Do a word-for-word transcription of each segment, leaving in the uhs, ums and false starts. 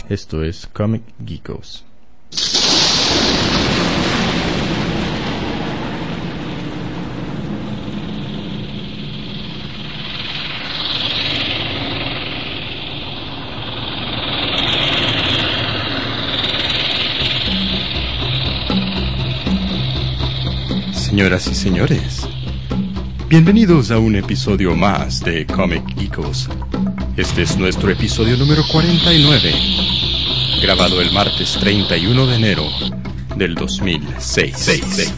Esto es Comic Geekos. Señoras y señores, bienvenidos a un episodio más de Comic Geekos. Este es nuestro episodio número cuarenta y nueve, grabado el martes treinta y uno de enero del dos mil seis.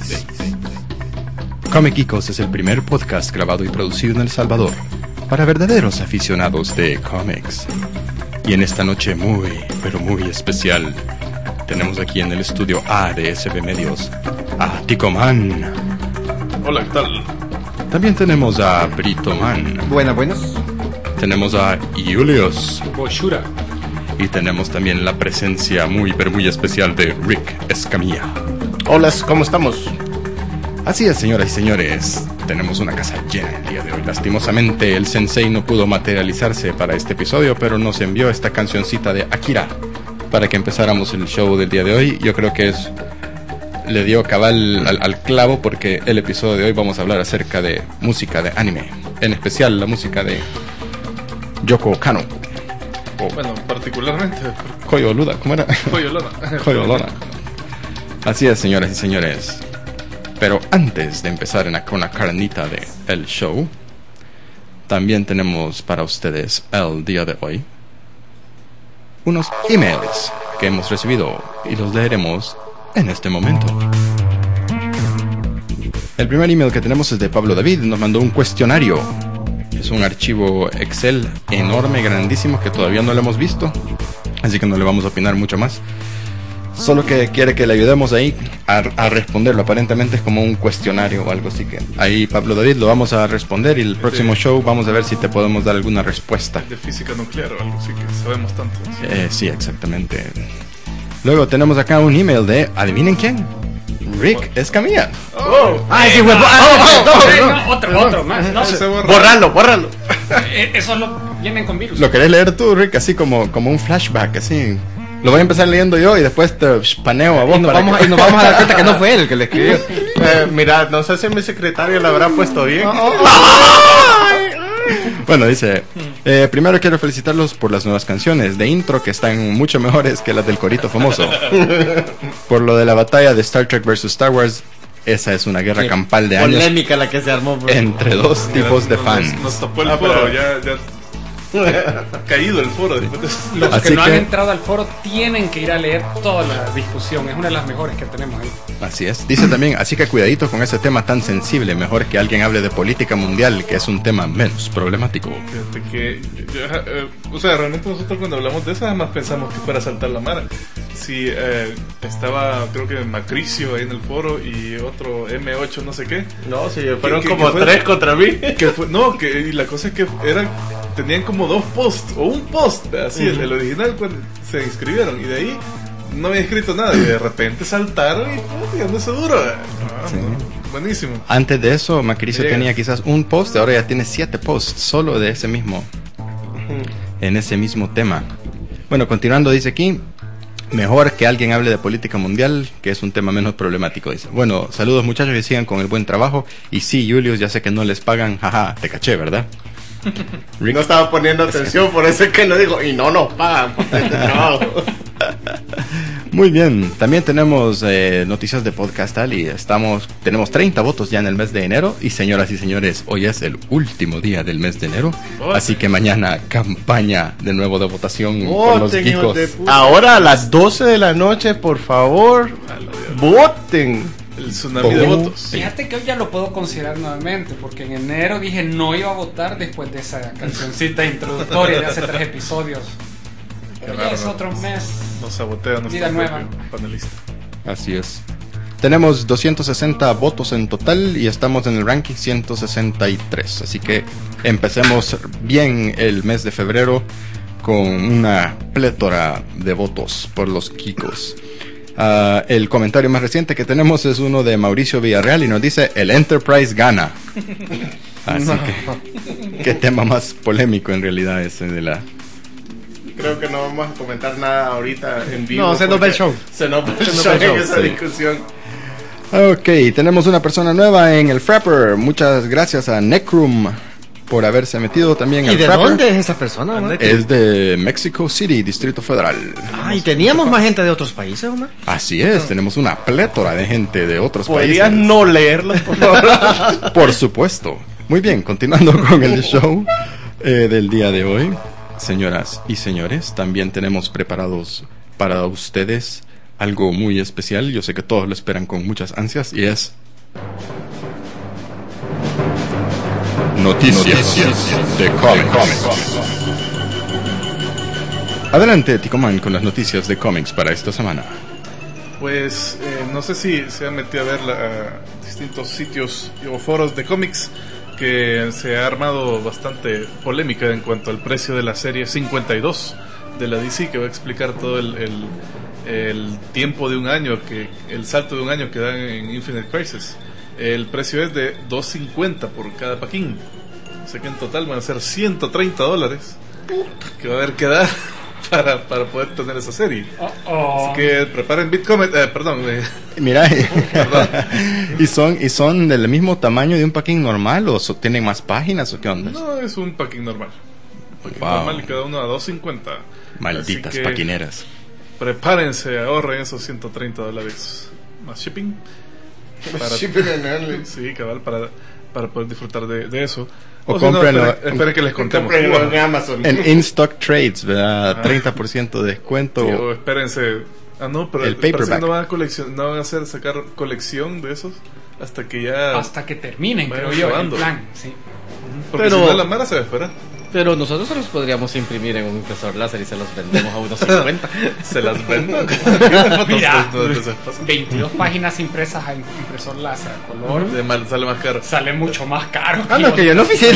Comic Geekos es el primer podcast grabado y producido en El Salvador para verdaderos aficionados de cómics. Y en esta noche muy, pero muy especial, tenemos aquí en el estudio A de S B Medios a Ticoman. Hola, ¿qué tal? También tenemos a Britoman. Buenas, buenas. Tenemos a Julius. Boshura. Y tenemos también la presencia muy, pero muy especial de Rick Escamilla. Hola, ¿cómo estamos? Así es, señoras y señores, tenemos una casa llena el día de hoy. Lastimosamente, el sensei no pudo materializarse para este episodio, pero nos envió esta cancioncita de Akira para que empezáramos el show del día de hoy. Yo creo que es... le dio cabal al, al clavo, porque el episodio de hoy vamos a hablar acerca de música de anime, en especial la música de Yoko Kanno. O, bueno, particularmente Koyo Luda, ¿cómo era? Koyo Lona. Koyo Lona. Así es, señoras y señores. Pero antes de empezar en la, con la carnita de el show, también tenemos para ustedes el día de hoy unos emails que hemos recibido y los leeremos en este momento. El primer email que tenemos es de Pablo David. Nos mandó un cuestionario. Es un archivo Excel enorme, grandísimo, que todavía no lo hemos visto, así que no le vamos a opinar mucho más. Solo que quiere que le ayudemos ahí a, a responderlo. Aparentemente es como un cuestionario o algo así, que ahí, Pablo David, lo vamos a responder, y el próximo show vamos a ver si te podemos dar alguna respuesta. De física nuclear o algo así, que sabemos tanto. Sí, eh, sí, exactamente. Luego tenemos acá un email de, ¿adivinen quién? Rick Escamilla. Oh, ¡Ay, sí, huevo! Otro, otro más. No, Se borra. Bórralo, bórralo. eh, eso lo vienen con virus. ¿Lo querés leer tú, Rick? Así como, como un flashback, así. Lo voy a empezar leyendo yo y después te paneo a vos. Y nos, para vamos, que... y nos vamos a dar cuenta que no fue él el que le escribió. Eh, mira, no sé si mi secretario le habrá puesto bien. Bueno, dice, eh, primero quiero felicitarlos por las nuevas canciones de intro, que están mucho mejores que las del corito famoso. Por lo de la batalla de Star Trek versus Star Wars, esa es una guerra campal de años Polémica la que se armó, bro. entre dos tipos de fans. Nos, nos tapó el Ah, foro, pero- ya, ya ha caído el foro después de eso. Los Así que no que- han entrado al foro tienen que ir a leer toda la discusión. Es una de las mejores que tenemos ahí. Así es. Dice también, así que cuidadito con ese tema tan sensible. Mejor que alguien hable de política mundial, que es un tema menos problemático. Fíjate que, yo, eh, o sea, realmente nosotros cuando hablamos de eso, además pensamos que fuera a saltar la mara. Si eh, estaba, creo que Macricio ahí en el foro y otro eme ocho, no sé qué. No, sí, fueron que- como que fue- tres contra mí. Que fue, no, que y la cosa es que eran, tenían como dos posts o un post, así, el, el original cuando se inscribieron, y de ahí no había escrito nada, y de repente saltaron y oh, tirándose duro. Ah, Sí. Buenísimo. Antes de eso, Macricio Llega. tenía quizás un post, ahora ya tiene siete posts solo de ese mismo, en ese mismo tema. Bueno, continuando, dice aquí, mejor que alguien hable de política mundial, que es un tema menos problemático, dice. Bueno, saludos muchachos, y sigan con el buen trabajo. Y sí, Julius, ya sé que no les pagan, jaja, te caché, ¿verdad? Rick. No estaba poniendo atención, por eso es que no digo, y no nos pagan. No. Muy bien, también tenemos eh, noticias de podcast, Ali. Estamos, tenemos treinta votos ya en el mes de enero. Y señoras y señores, hoy es el último día del mes de enero. Oh, Así que mañana campaña de nuevo de votación por los Voten, hijos geekos. de puta. Ahora a las doce de la noche, por favor, voten. El tsunami de Oh. votos. Fíjate que hoy ya lo puedo considerar nuevamente, porque en enero dije no iba a votar después de esa cancioncita introductoria de hace tres episodios. Pero ya es otro mes. Nos sabotea nuestro Vida nueva. propio panelista. Así es. Tenemos doscientos sesenta votos en total y estamos en el ranking ciento sesenta y tres. Así que empecemos bien el mes de febrero con una plétora de votos por los geekos. Uh, el comentario más reciente que tenemos es uno de Mauricio Villarreal y nos dice: el Enterprise gana. Así No. que qué tema más polémico en realidad ese de la creo que no vamos a comentar nada ahorita en vivo. No, se nos va el show. Se nos va el Se nos show va el en show, esa sí. discusión. Ok, tenemos una persona nueva en el Frapper. Muchas gracias a Necrum por haberse metido también ¿Y al de Frapper. dónde es esa persona, Omar? Es de Mexico City, Distrito Federal. Ah, y teníamos más gente de otros países, Omar. Así es, tenemos una plétora de gente de otros ¿Podrías países. no leerlos, por favor? Por supuesto. Muy bien, continuando con el show eh, del día de hoy, señoras y señores, también tenemos preparados para ustedes algo muy especial. Yo sé que todos lo esperan con muchas ansias y es Noticias, de cómics. Adelante, Ticoman, con las noticias de cómics para esta semana. Pues eh, no sé si se han metido a ver la, a distintos sitios o foros de cómics que se ha armado bastante polémica en cuanto al precio de la serie cincuenta y dos de la D C, que va a explicar todo el, el, el tiempo de un año, que el salto de un año que dan en Infinite Crisis. El precio es de dos cincuenta por cada paquín, o sea que en total van a ser ciento treinta dólares que va a haber que dar para, para poder tener esa serie. Oh, oh. Así que preparen Bitcoin, eh, perdón, eh, Mira, ¿y son y son del mismo tamaño de un paquín normal o so- tienen más páginas o qué onda? no es un paquín normal. Paquín Wow. normal y cada uno a dos cincuenta. Malditas Así que paquineras. Prepárense, ahorren esos ciento treinta dólares más shipping. Para- Sí, cabal, para, para poder disfrutar de, de eso. O si no, cómprenlo- espere, espere que les contemos. Cómprenlo Bueno, en Amazon. En in-stock trades, ¿verdad? treinta por ciento de descuento. sí, o espérense. Ah, no, pero El parece que paperback. no van a coleccion, no van a hacer sacar colección de esos hasta que ya. Hasta que terminen, Vayan creo yo, el acabando. plan. Sí. Porque Pero- si no, la mara se va a esperar. Pero nosotros se los podríamos imprimir en un impresor láser y se los vendemos a unos cincuenta. Se las vendo. Mira, No, no, no se pasa. veintidós páginas impresas en impresor láser a color. De mal, sale más caro. Sale mucho más caro. Ah, no, que yo no oficial.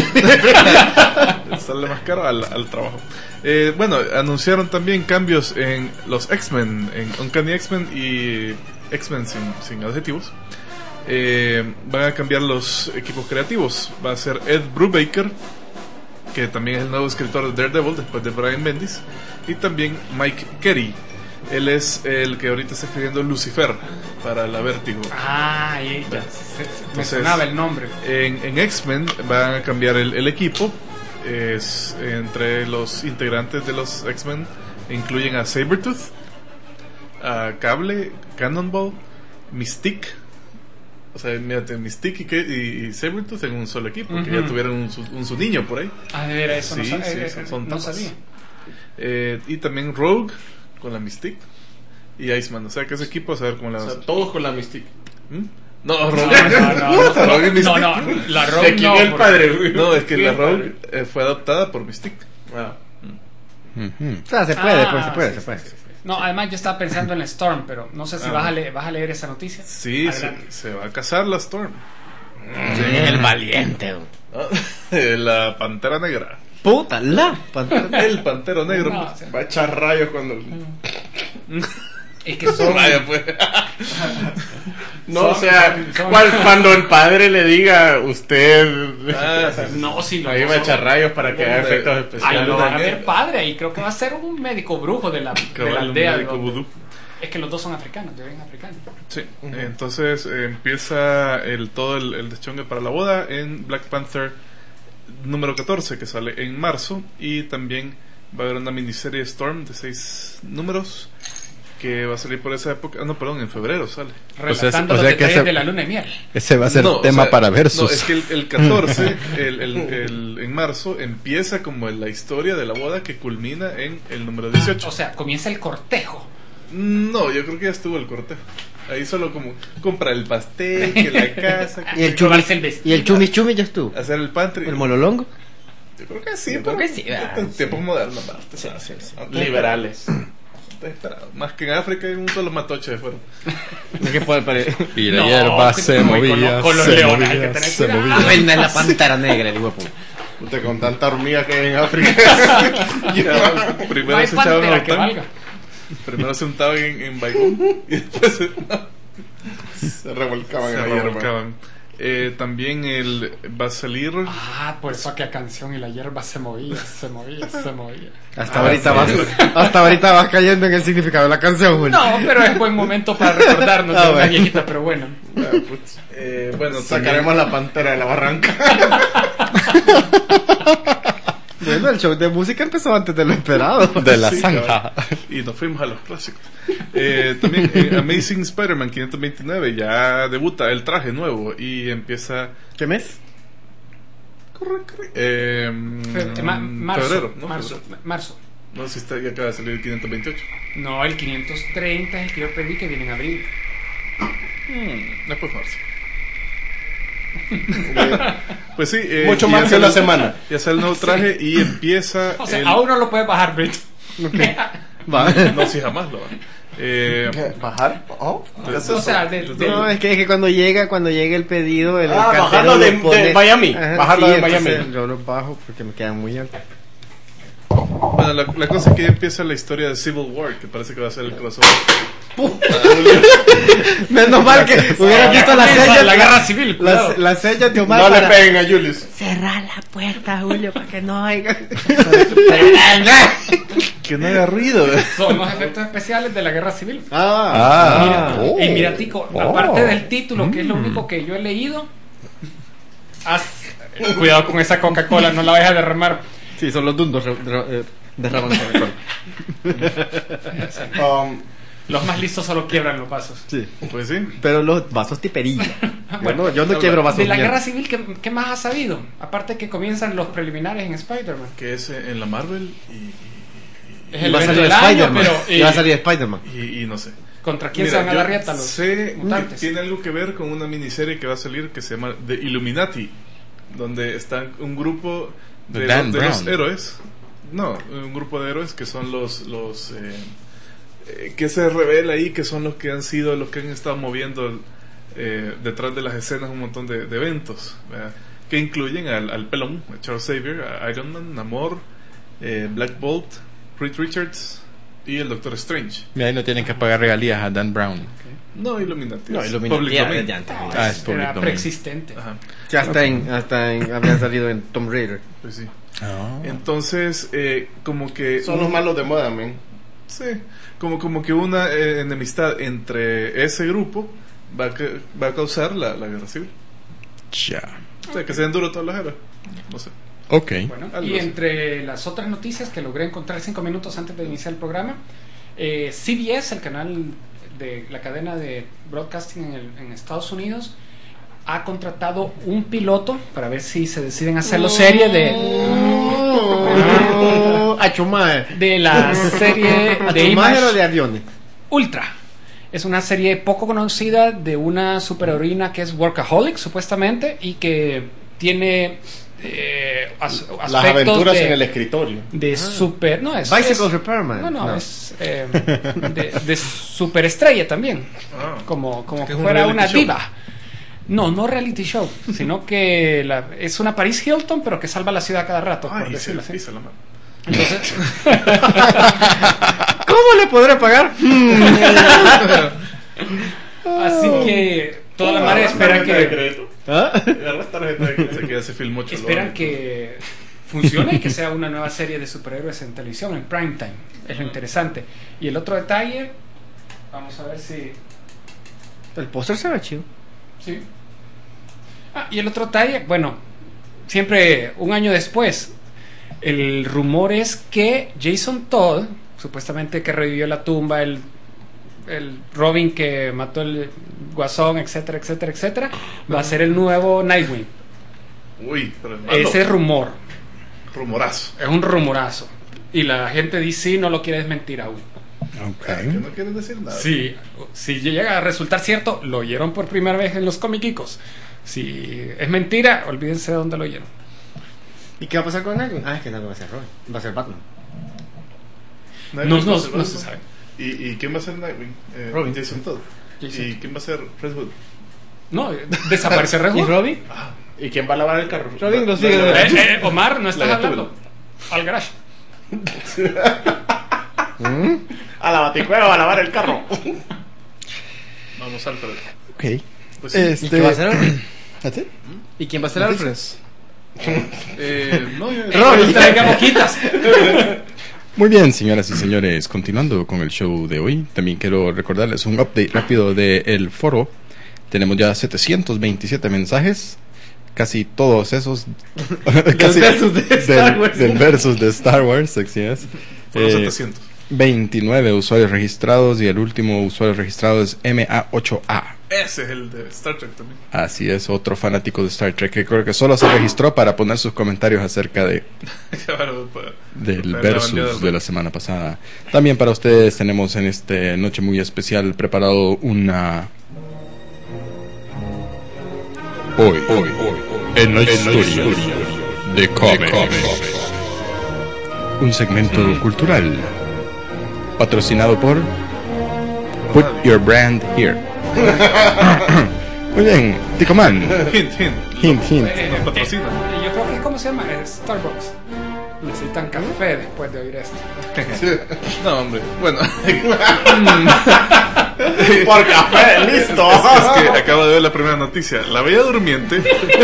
Sale más caro al, al trabajo. Eh, bueno, anunciaron también cambios en los X-Men, en Uncanny X-Men y X-Men sin, sin adjetivos. Eh, van a cambiar los equipos creativos. Va a ser Ed Brubaker, que también es el nuevo escritor de Daredevil después de Brian Bendis, y también Mike Carey. Él es el que ahorita está escribiendo Lucifer para la Vértigo. Ah, y ya. se- se- me Entonces, sonaba el nombre. En, en X-Men van a cambiar el, el equipo. Es entre los integrantes de los X-Men incluyen a Sabretooth, a Cable, Cannonball, Mystique. O sea, mírate, Mystique y, que- y, y Sabretooth en un solo equipo, que Ujú. ya tuvieron un, su, un su niño por ahí. Ah, de veras, eso Sí, no, sa- sí, eh, son- eh, son no tapas. sabía. Eh, y también Rogue con la Mystique y Iceman. O sea, que ese equipo a saber cómo le O van a sea, hacer. todos con la Mystique. ¿Mm? No, Rogue. No, no, no, Puta, Rogue y no, Mystique. no, no, la ¿De Rogue quién no. es el porque- padre, güey? No, es que ¿Quién la es el Rogue padre? eh, fue adoptada por Mystique. Ah. Ujú. O sea, se puede, Ah, pues, se puede, sí, se sí, puede. sí, sí. No, además yo estaba pensando en Storm, pero no sé si Ah. vas, a leer, vas a leer esa noticia. Sí, se, Adelante. se va a casar la Storm. El valiente, güey. Ah, la Pantera Negra. Puta, la pantera. El Pantero Negro. No, pues. o sea, Va a echar rayos cuando. es que son... Vaya, pues. No, Son- o sea, son- cual- cuando el padre le diga, usted. Ah, sí. No, si lo Ahí va a echar rayos para que haga Hombre. efectos Ahí especiales. lo van a Negra. ver padre y creo que va a ser un médico brujo de la, de la Cabal, un aldea. médico donde- vudú. Es que los dos son africanos, de origen africano. Sí, entonces eh, empieza el todo el, el deschongue para la boda en Black Panther número catorce, que sale en marzo, y también va a haber una miniserie Storm de seis números que va a salir por esa época. Ah, no, perdón, en febrero sale. Relatando o sea los que detalles ese- de la luna de miel. Ese va a ser No, o tema sea, para Versus. No, es que el, el catorce, el, el, el- en marzo, empieza como la historia de la boda que culmina en el número dieciocho. O sea, comienza el cortejo. No, yo creo que ya estuvo el cortejo. Ahí solo como compra el pastel, que la casa, que Y el Probarse chumi, el vestido. y el chumi chumi ya estuvo. hacer el pantry. El mololongo. Yo creo que sí, Yo pero creo que sí, ¿verdad? en tiempos modernos, ¿verdad? Usted sabe, sí, sí. antes- Liberales. antes esperaba. Más que en África hay un solo matoche de fuera. ¿Qué puede parecer? Y la No, hierba que- se no, movía, con- con los se leones hay movía, que tener se cuidado. movía. Reina es la pantera negra, el huevo. Puta, con tanta hormiga que hay en África. Ya, No primero hay se echaban pantera a que Otán, valga. primero se untaban en, en Baigón y después se, no, Se revolcaban se en la hierba. revolcaban. Eh, también el, va a salir. Ah, por eso aquella canción y la hierba se movía, se movía, se movía. Hasta Ah, ahorita sí. vas, hasta ahorita vas cayendo en el significado de la canción, Julio. No, pero es buen momento para recordarnos Ah, de una bueno. viejita, pero bueno. Ah, putz. Eh, bueno, Sacaremos la pantera de la barranca. Bueno, el show de música empezó antes de lo esperado. De la Sí, zanja. cabal. Y nos fuimos a los clásicos. Eh, también eh, Amazing Spider-Man quinientos veintinueve ya debuta el traje nuevo y empieza. ¿Qué mes? Corre, corre. Eh, Fe- ma- marzo, febrero, ¿no? marzo, Febrero. marzo. No, si está, ya acaba de salir el quinientos veintiocho. No, el quinientos treinta es el que yo pedí que viene en abril. Hmm, después marzo. Pues sí, eh, Mucho y más ya que sale- una semana. Ya sale el nuevo traje y empieza. O sea, el- aún no lo puedes bajar, Brito. Va. No, si jamás lo va. Eh, ¿Bajar? Oh, ¿qué es O eso? sea, de, de- No, es que, es que cuando llega, cuando llega el pedido, el, el Ah, cartero bajarlo lo de- pone- de Miami, Ajá, bajarlo sí, de entonces Miami. Yo lo bajo porque me quedan muy altos. bueno, la, la cosa es que ya empieza la historia de Civil War, que parece que va a ser el crossover. Menos mal que hubieras visto las comienza sellas. la guerra civil, cuidado. Las, las sellas de Omar. No le para- peguen a Julius. Cerrar la puerta, Julio, para que no haya. Que no haga ruido. son los efectos especiales de la guerra civil. Ah, Mira, oh. y mira, Tico, Oh. aparte del título, que es lo único que yo he leído, haz- cuidado con esa Coca-Cola, no la vayas a derramar. sí, son los dundos re- re- eh, derraman Coca-Cola. Um, Los más listos solo quiebran los vasos. Sí, Pues sí. pero los vasos tiperilla. Yo Bueno, no, yo no quiebro vasos. De la mierda. guerra civil, ¿qué, qué más has sabido? Aparte que comienzan los preliminares en Spider-Man. Que es eh, en la Marvel y, Es Y el va a evento salir del año, Spider-Man. pero Y va a eh, salir Spider-Man. y, y no sé. ¿contra quién Mira, se van a yo dar rieta los sé mutantes? que tiene algo que ver con una miniserie que va a salir que se llama The Illuminati, donde está un grupo de, De Dan los, de los Brown. héroes. No, un grupo de héroes que son los los eh, eh, que se revela ahí que son los que han sido los que han estado moviendo eh, detrás de las escenas un montón de, de eventos, ¿verdad? Que incluyen al, al pelón, a Charles Xavier, a Iron Man, Namor, eh, Black Bolt, Reed Richards y el Doctor Strange. Y ahí no tienen que pagar regalías a Dan Brown. No, Illuminati. No, es Illuminati public ya- domain. ya antes. Ah, es public Era domain. preexistente. Ajá, Ya hasta en, hasta en, habían salido en Tomb Raider. pues sí. Ah. Entonces, eh, como que... son los malos de moda, men. Sí, como, como que una eh, enemistad entre ese grupo va a, ca- va a causar la, la guerra civil. Ya. O sea, que sean duros todas las guerras. No sé. Ok. Bueno, Algo y así. entre las otras noticias que logré encontrar cinco minutos antes de iniciar el programa, eh, C B S, el canal de la cadena de broadcasting en, el- en Estados Unidos, ha contratado un piloto para ver si se deciden hacerlo serie de, Oh, a chumaje. de la serie ¿A de chumaje Image o de aviones? Ultra. Es una serie poco conocida de una superheroína que es workaholic, supuestamente, y que tiene eh, as- Las aspectos aventuras de, en el escritorio. de super... No, es... Bicycle es- Repairman. No, no, No. es eh, de, de superestrella también, Ah. como, como Es que un fuera reality una show. diva. No, no reality show, sino que la- es una Paris Hilton, pero que salva la ciudad cada rato, Ah, por y se decirlo la así. pisa la mano. Entonces, ¿Cómo le podré pagar? así que toda la madre espera que ¿Ah? Se queda ese film ocho. esperan que funcione y que sea una nueva serie de superhéroes en televisión, en prime time. Es lo interesante. Y el otro detalle, vamos a ver si... El póster se ve chido. Sí. Ah, y el otro detalle, bueno, siempre un año después, el rumor es que Jason Todd, supuestamente que revivió la tumba, el, el Robin que mató el Guasón, etcétera, etcétera, etcétera, va a ser el nuevo Nightwing. Uy, pero es malo. Ese rumor, Rumorazo. es un rumorazo. Y la gente de D C no lo quiere desmentir aún. Que Ok. no quieren decir nada. Si, si llega a resultar cierto, lo oyeron por primera vez en los comiquicos. Si es mentira, olvídense de dónde lo oyeron. ¿Y qué va a pasar con Nightwing? Ah, es que no va a ser Robin, va a ser Batman. Nadie No, lo no, conoce, no ¿verdad? se sabe. ¿Y, ¿Y quién va a ser Nightwing? Eh, Robin. Jason Todd. Jason. ¿Y quién va a ser Redwood? No, desaparece Red ¿Y Hood. Robin? ¿Y quién va a lavar el carro? Robin lo Va- sigue va- de- Eh, eh, Omar, no estás La hablando. Al garage. A la baticueva va a lavar el carro. Vamos, Alfred. Ok. Pues sí. Este, ¿Y qué va a hacer? ¿Así? ¿Y quién va a ser Alfred? Eh, no, yo- Roy, traiga boquitas. Muy bien, señoras y señores, continuando con el show de hoy, también quiero recordarles un update rápido del foro. Tenemos ya setecientos veintisiete mensajes, casi todos esos casi versus de Star del, Wars. del versus de Star Wars, así es. fueron Eh, setecientos. veintinueve usuarios registrados y el último usuario registrado es M A ocho A. Ese es el de Star Trek también. Así es, otro fanático de Star Trek que creo que solo se registró para poner sus comentarios acerca de Claro, para- del para la versus bandeada, de la semana pasada. También para ustedes tenemos en esta noche muy especial preparado una... Hoy, hoy, hoy, en la historia de cómics. Un segmento cultural patrocinado por Put Your Brand Here. Muy bien, Ticoman. Hint, hint. Hint, hint. Eh, Nos patrocina. eh, Yo creo que, ¿cómo se llama? Eh, Starbucks. Necesitan café después de oír esto. No, hombre. Bueno, Por café, listo. es que acabo de ver la primera noticia. La Bella Durmiente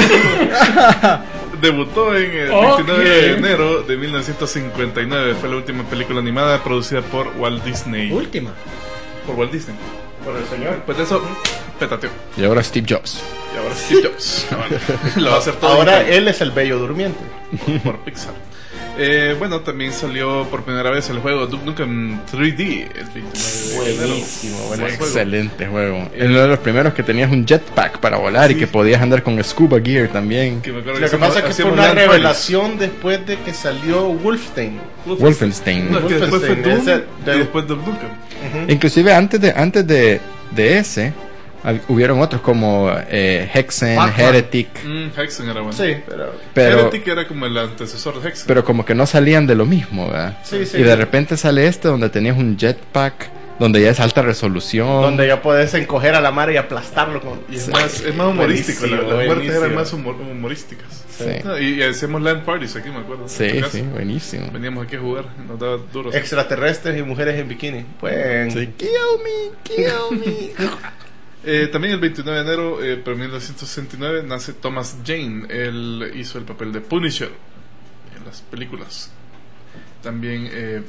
debutó en el veintinueve de Ok. enero de mil novecientos cincuenta y nueve. Fue la última película animada producida por Walt Disney. Última. Por Walt Disney. Por el señor. Después de eso, petateo. Y ahora Steve Jobs. Y ahora Steve Jobs. Lo va a hacer todo. Ahora en él es el bello durmiente. por Pixar. Eh, bueno, también salió por primera vez el juego Duke Nukem tres D el veintinueve de enero. Buenísimo, Buen buenísimo. juego. Excelente juego. Uno de los primeros que tenías un jetpack para volar y Sí. que podías andar con scuba gear también. Que me acuerdo Lo que hacíamos- pasa es que fue hacíamos una LAN parties. revelación después de que salió Wolfenstein. Wolfenstein. No, es que después fue Wolfenstein, Doom ese- y después Duke Nukem. Inclusive antes de antes de, de ese hab- hubieron otros como eh, Hexen, Pac-Man. Heretic, Mm, Hexen era bueno. Sí, pero. pero Heretic era como el antecesor de Hexen. pero como que no salían de lo mismo, ¿verdad? Sí, sí. Y de repente sale este donde tenías un jetpack, donde ya es alta resolución. Donde ya puedes encoger a la mar y aplastarlo con. Y es más, es más humorístico, la- Buenísimo, las muertes eran buenísimo. más humor- humorísticas. Sí. No, y, y hacíamos LAN parties aquí, me acuerdo. Sí, en tu casa. sí, buenísimo. Veníamos aquí a jugar, nos daba duros. Extraterrestres y mujeres en bikini. Pues. Sí. Kill me, kill me. Eh, también el veintinueve de enero, eh, pero mil novecientos sesenta y nueve, nace Thomas Jane. Él hizo el papel de Punisher en las películas. También eh,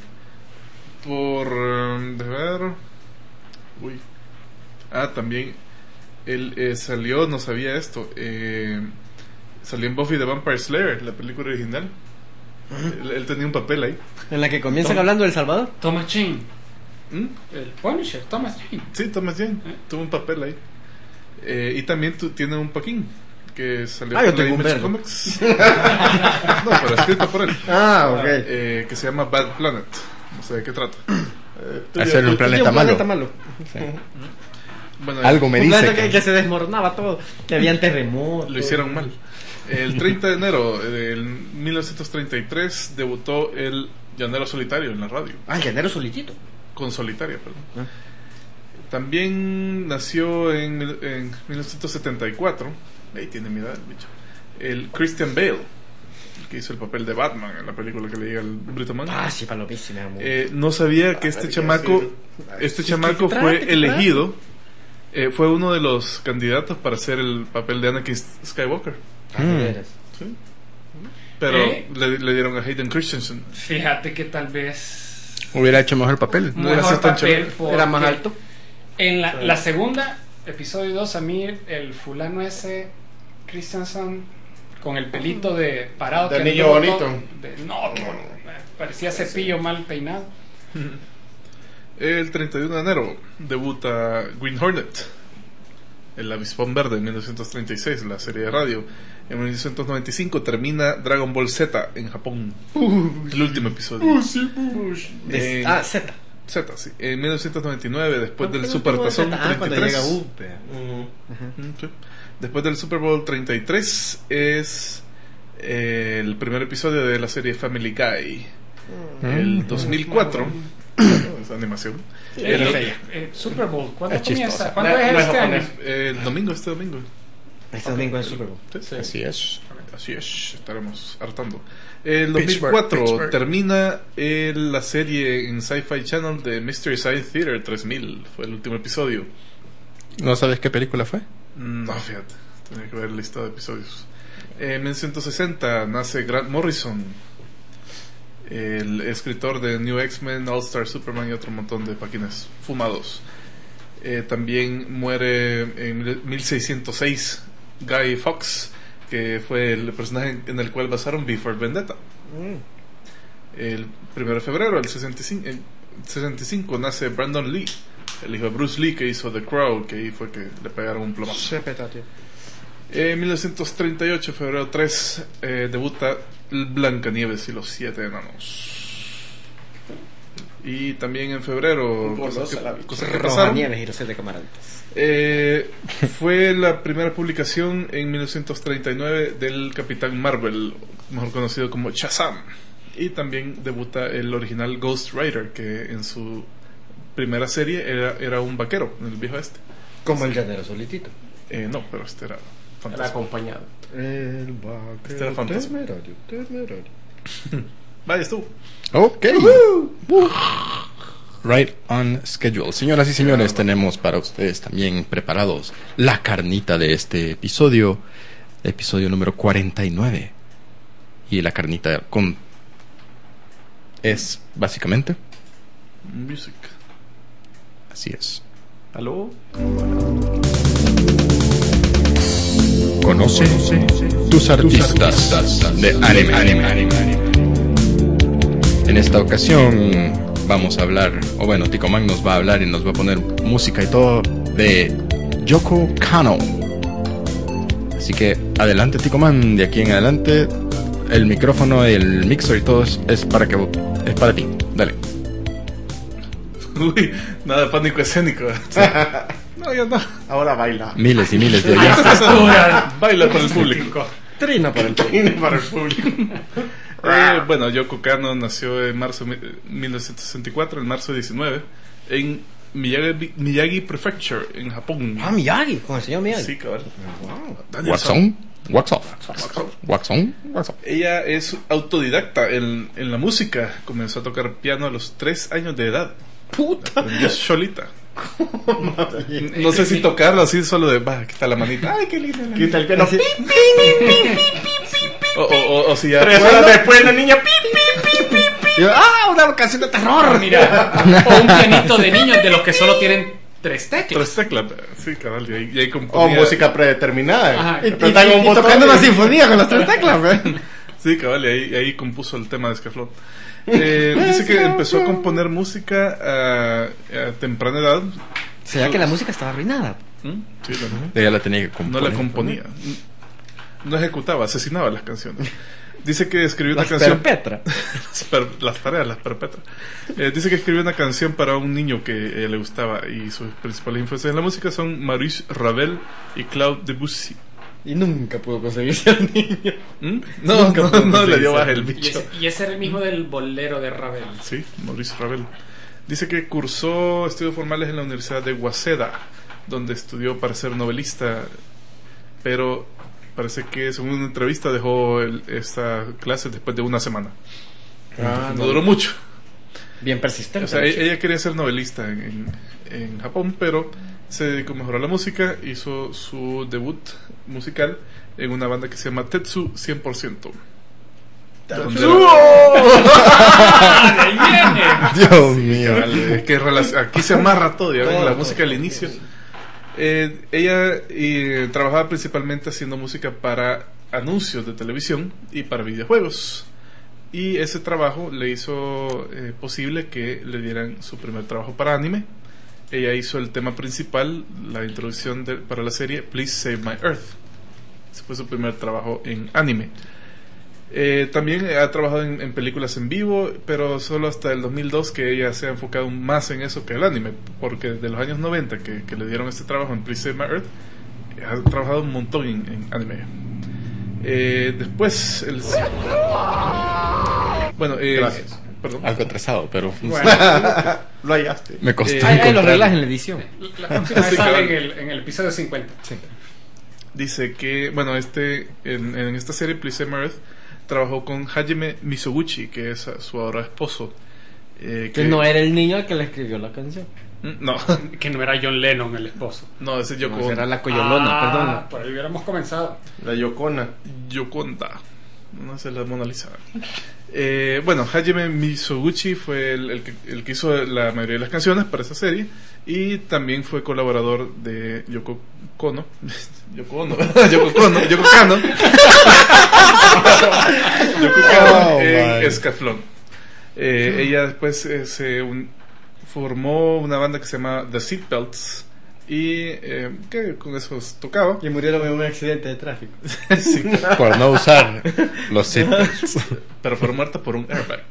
por... um, de ver... Uy. Ah, también él eh, salió, no sabía esto, eh, salió en Buffy the Vampire Slayer, la película original. Él, él tenía un papel ahí. En la que comienzan hablando del Salvador. Thomas Jane. ¿Mm? El Punisher, Thomas Jane. Sí, Thomas Jane, tuvo un papel ahí. Eh, y también tu, tiene un Paquín que salió Ah, yo por la tengo un Image verbo. Comics. No, pero escrito por él. Ah, ok. Eh, que se llama Bad Planet. No sé de qué trata. Tuyo- Hacer un tuyo- planeta un malo. planeta malo. Sí. Bueno, Algo me Un dice planeta que, que... que se desmoronaba todo. Que habían terremotos. lo hicieron mal. El treinta de enero del mil novecientos treinta y tres debutó el Llanero Solitario en la radio. Ah, el llanero solitito. Con Solitaria, perdón. Ah. También nació en, mil- en mil novecientos setenta y cuatro. Ahí tiene mi edad, el bicho. El Christian Bale, que hizo el papel de Batman en la película que le diga el Brito Man. Ah, sí, palomísima. muy- Eh, no sabía que este ver, chamaco, sí. este ¿Qué- chamaco qué fue trata? ¿Qué elegido, eh, fue uno de los candidatos para hacer el papel de Anakin Skywalker. Ah, de veras. ¿Sí? Pero ¿Eh? le, le dieron a Hayden Christensen. Fíjate que tal vez Hubiera hecho mejor papel. No era así mejor tan papel chévere. porque Era más alto. En la, la segunda, episodio dos, a mí el fulano ese, Christensen, con el pelito de parado. De que niño anduvo todo- bonito. de- no, que parecía cepillo mal peinado. El treinta y uno de enero debuta Green Hornet, el avispón verde en mil novecientos treinta y seis, la serie de radio. En mil novecientos noventa y cinco termina Dragon Ball Z en Japón. El último episodio. De- Eh, ah, Z. Z, sí. En mil novecientos noventa y nueve, después del ¿Cuánto Super tuvo Tazón Z? Ah, cuando treinta y tres. llega U. vea. Ujú. Mm, sí. Después del Super Bowl treinta y tres es eh, el primer episodio de la serie Family Guy. El dos mil cuatro, es animación. Eh, El, eh, eh, Super Bowl, ¿cuándo Es chistosa. comienza? ¿Cuándo No, es no es este año? japonés. eh, el domingo, este domingo. Este domingo es Super Bowl. Sí. Así es. Así es, estaremos hartando. El Pittsburgh, dos mil cuatro Pittsburgh. termina el- la serie en Sci-Fi Channel de Mystery Science Theater tres mil. Fue el último episodio. ¿No sabes qué película fue? No, fíjate. Tenía que ver el listado de episodios. Eh, en mil ciento sesenta nace Grant Morrison, el escritor de New X-Men, All Star Superman y otro montón de páginas fumados. Eh, también muere en mil seiscientos seis Guy Fawkes, que fue el personaje en el cual basaron V for Vendetta. Mm. El primero de febrero del sesenta y cinco, el sesenta y cinco nace Brandon Lee, el hijo de Bruce Lee, que hizo The Crow, que ahí fue que le pegaron un plomazo. En mil novecientos treinta y ocho, febrero tres, eh, debuta Blancanieves y los siete enanos. Y también en febrero, cosas que, cosas que pasaron. Nieves y los siete camaradas. Eh, fue la primera publicación en mil novecientos treinta y nueve del Capitán Marvel, mejor conocido como Shazam. Y también debuta el original Ghost Rider, que en su primera serie era, era un vaquero en el viejo este. Como el llanero solitito. Eh, no, pero este era Era fantasma. acompañado. El vaquero Este era fantasma. temerario, temerario. Vaya, estuvo. Ok. Right on schedule. Señoras y señores, tenemos para ustedes también preparados la carnita de este episodio, episodio número cuarenta y nueve. Y la carnita con es básicamente Music. así es. ¿Aló? Conoce tus artistas de anime. En esta ocasión vamos a hablar, o bueno, Ticoman nos va a hablar y nos va a poner música y todo de Yoko Kanno. Así que adelante, Ticoman, de aquí en adelante el micrófono, el mixer y todo es, es para que es para ti. Dale. Uy, nada de pánico escénico. Sí. No, ya no. Ahora baila. Miles y miles de oyentes. Baila para el público. Trina para el Tiene para el público. Eh, bueno, Yoko Kanno nació en marzo de mil novecientos sesenta y cuatro, en marzo diecinueve, en Miyagi, Miyagi Prefecture, en Japón. Ah, Miyagi, con el señor Miyagi. Sí, cabrón. Wow. Daniel Wax San. on, wax off. Wax on, wax off. Ella es autodidacta en, en la música. Comenzó a tocar piano a los tres años de edad. Puta. Aprendió solita. No sé si tocarlo así solo de, va, quita la manita. Ay, qué linda la Quita el piano. Así- O, o, o, o si ya. Tres horas después la niña. Pip, pip, pip, pip, pip. Y yo, ¡ah! Una canción de terror. Mira, o un pianito de niños de los que solo tienen tres teclas. Tres teclas. Sí, cabal. Y ahí, y ahí O componía. música predeterminada. Ajá. Y, Y- apretan y- un y botón tocando y- una sinfonía con las tres teclas, güey. Sí, cabal. Y ahí, y ahí compuso el tema de Escaflón. Eh, dice que empezó a componer música a, a temprana edad. ¿Será que la música estaba arruinada? ¿Mm? Sí, no, Ella la tenía que no componer. la componía. No ejecutaba, asesinaba las canciones. Dice que escribió una Las canción. perpetra. Las, per- las tareas las perpetra. Eh, dice que escribió una canción para un niño que a ella le gustaba, y sus principales influencias en la música son Maurice Ravel y Claude Debussy. Y nunca pudo conseguirse al niño. ¿Mm? No, Nunca no, pudo no le dio conseguirse. baja el Y bicho. ese, y ese era el mismo del bolero de Ravel. Sí, Maurice Ravel. Dice que cursó estudios formales en la Universidad de Waseda, donde estudió para ser novelista, pero parece que según una entrevista dejó el- esta clase después de una semana. Ah, no duró mucho. Bien persistente. O sea, e- ella quería ser novelista en, en, en Japón, pero se dedicó mejor a la música. Hizo su debut musical en una banda que se llama Tetsu cien por ciento. Donde ¡Ah, de ahí viene! Dios mío. Vale, es que relac- aquí se amarra todo, ya ven la música al inicio. Eh, ella eh, trabajaba principalmente haciendo música para anuncios de televisión y para videojuegos. Y ese trabajo le hizo eh, posible que le dieran su primer trabajo para anime. Ella hizo el tema principal, la introducción de- para la serie Please Save My Earth. Ese fue su primer trabajo en anime. Eh, también ha trabajado en, en películas en vivo, pero solo hasta el dos mil dos que ella se ha enfocado más en eso que el anime, porque desde los años noventa que, que le dieron este trabajo en Please Save My Earth, ha trabajado un montón en, en anime. Eh, después, el... Bueno, eh, Gracias. perdón. Algo atrasado, pero Bueno, Lo hallaste. me costó Eh, Ahí, ahí lo encontrar. arreglas en la edición. la próxima vez Sí, sale cabal. en el, en el episodio cincuenta. Dice que, bueno, este en, en esta serie Please Save My Earth trabajó con Hajime Misoguchi, que es su ahora esposo. Eh, Que no era el niño al que le escribió la canción. No, Que no era John Lennon el esposo. no, ese es Yoko No, Ono. era la Coyolona, Ah, perdón. por ahí hubiéramos comenzado. La Yokona. Yokonda. No sé, la Mona Lisa. Eh, bueno, Hajime Mizoguchi fue el, el, que, el que hizo la mayoría de las canciones para esa serie. Y también fue colaborador de Yoko Kono. Yoko Ono. Yoko Kono. Yoko Kano. Yoko Kano Oh, en man. Escaflón. Eh, ella después eh, se un- formó una banda que se llama The Seatbelts. Y eh, que con eso tocaba. Y murieron en un accidente de tráfico. Sí, Por no usar los seatbelts. pero fueron muertas por un airbag.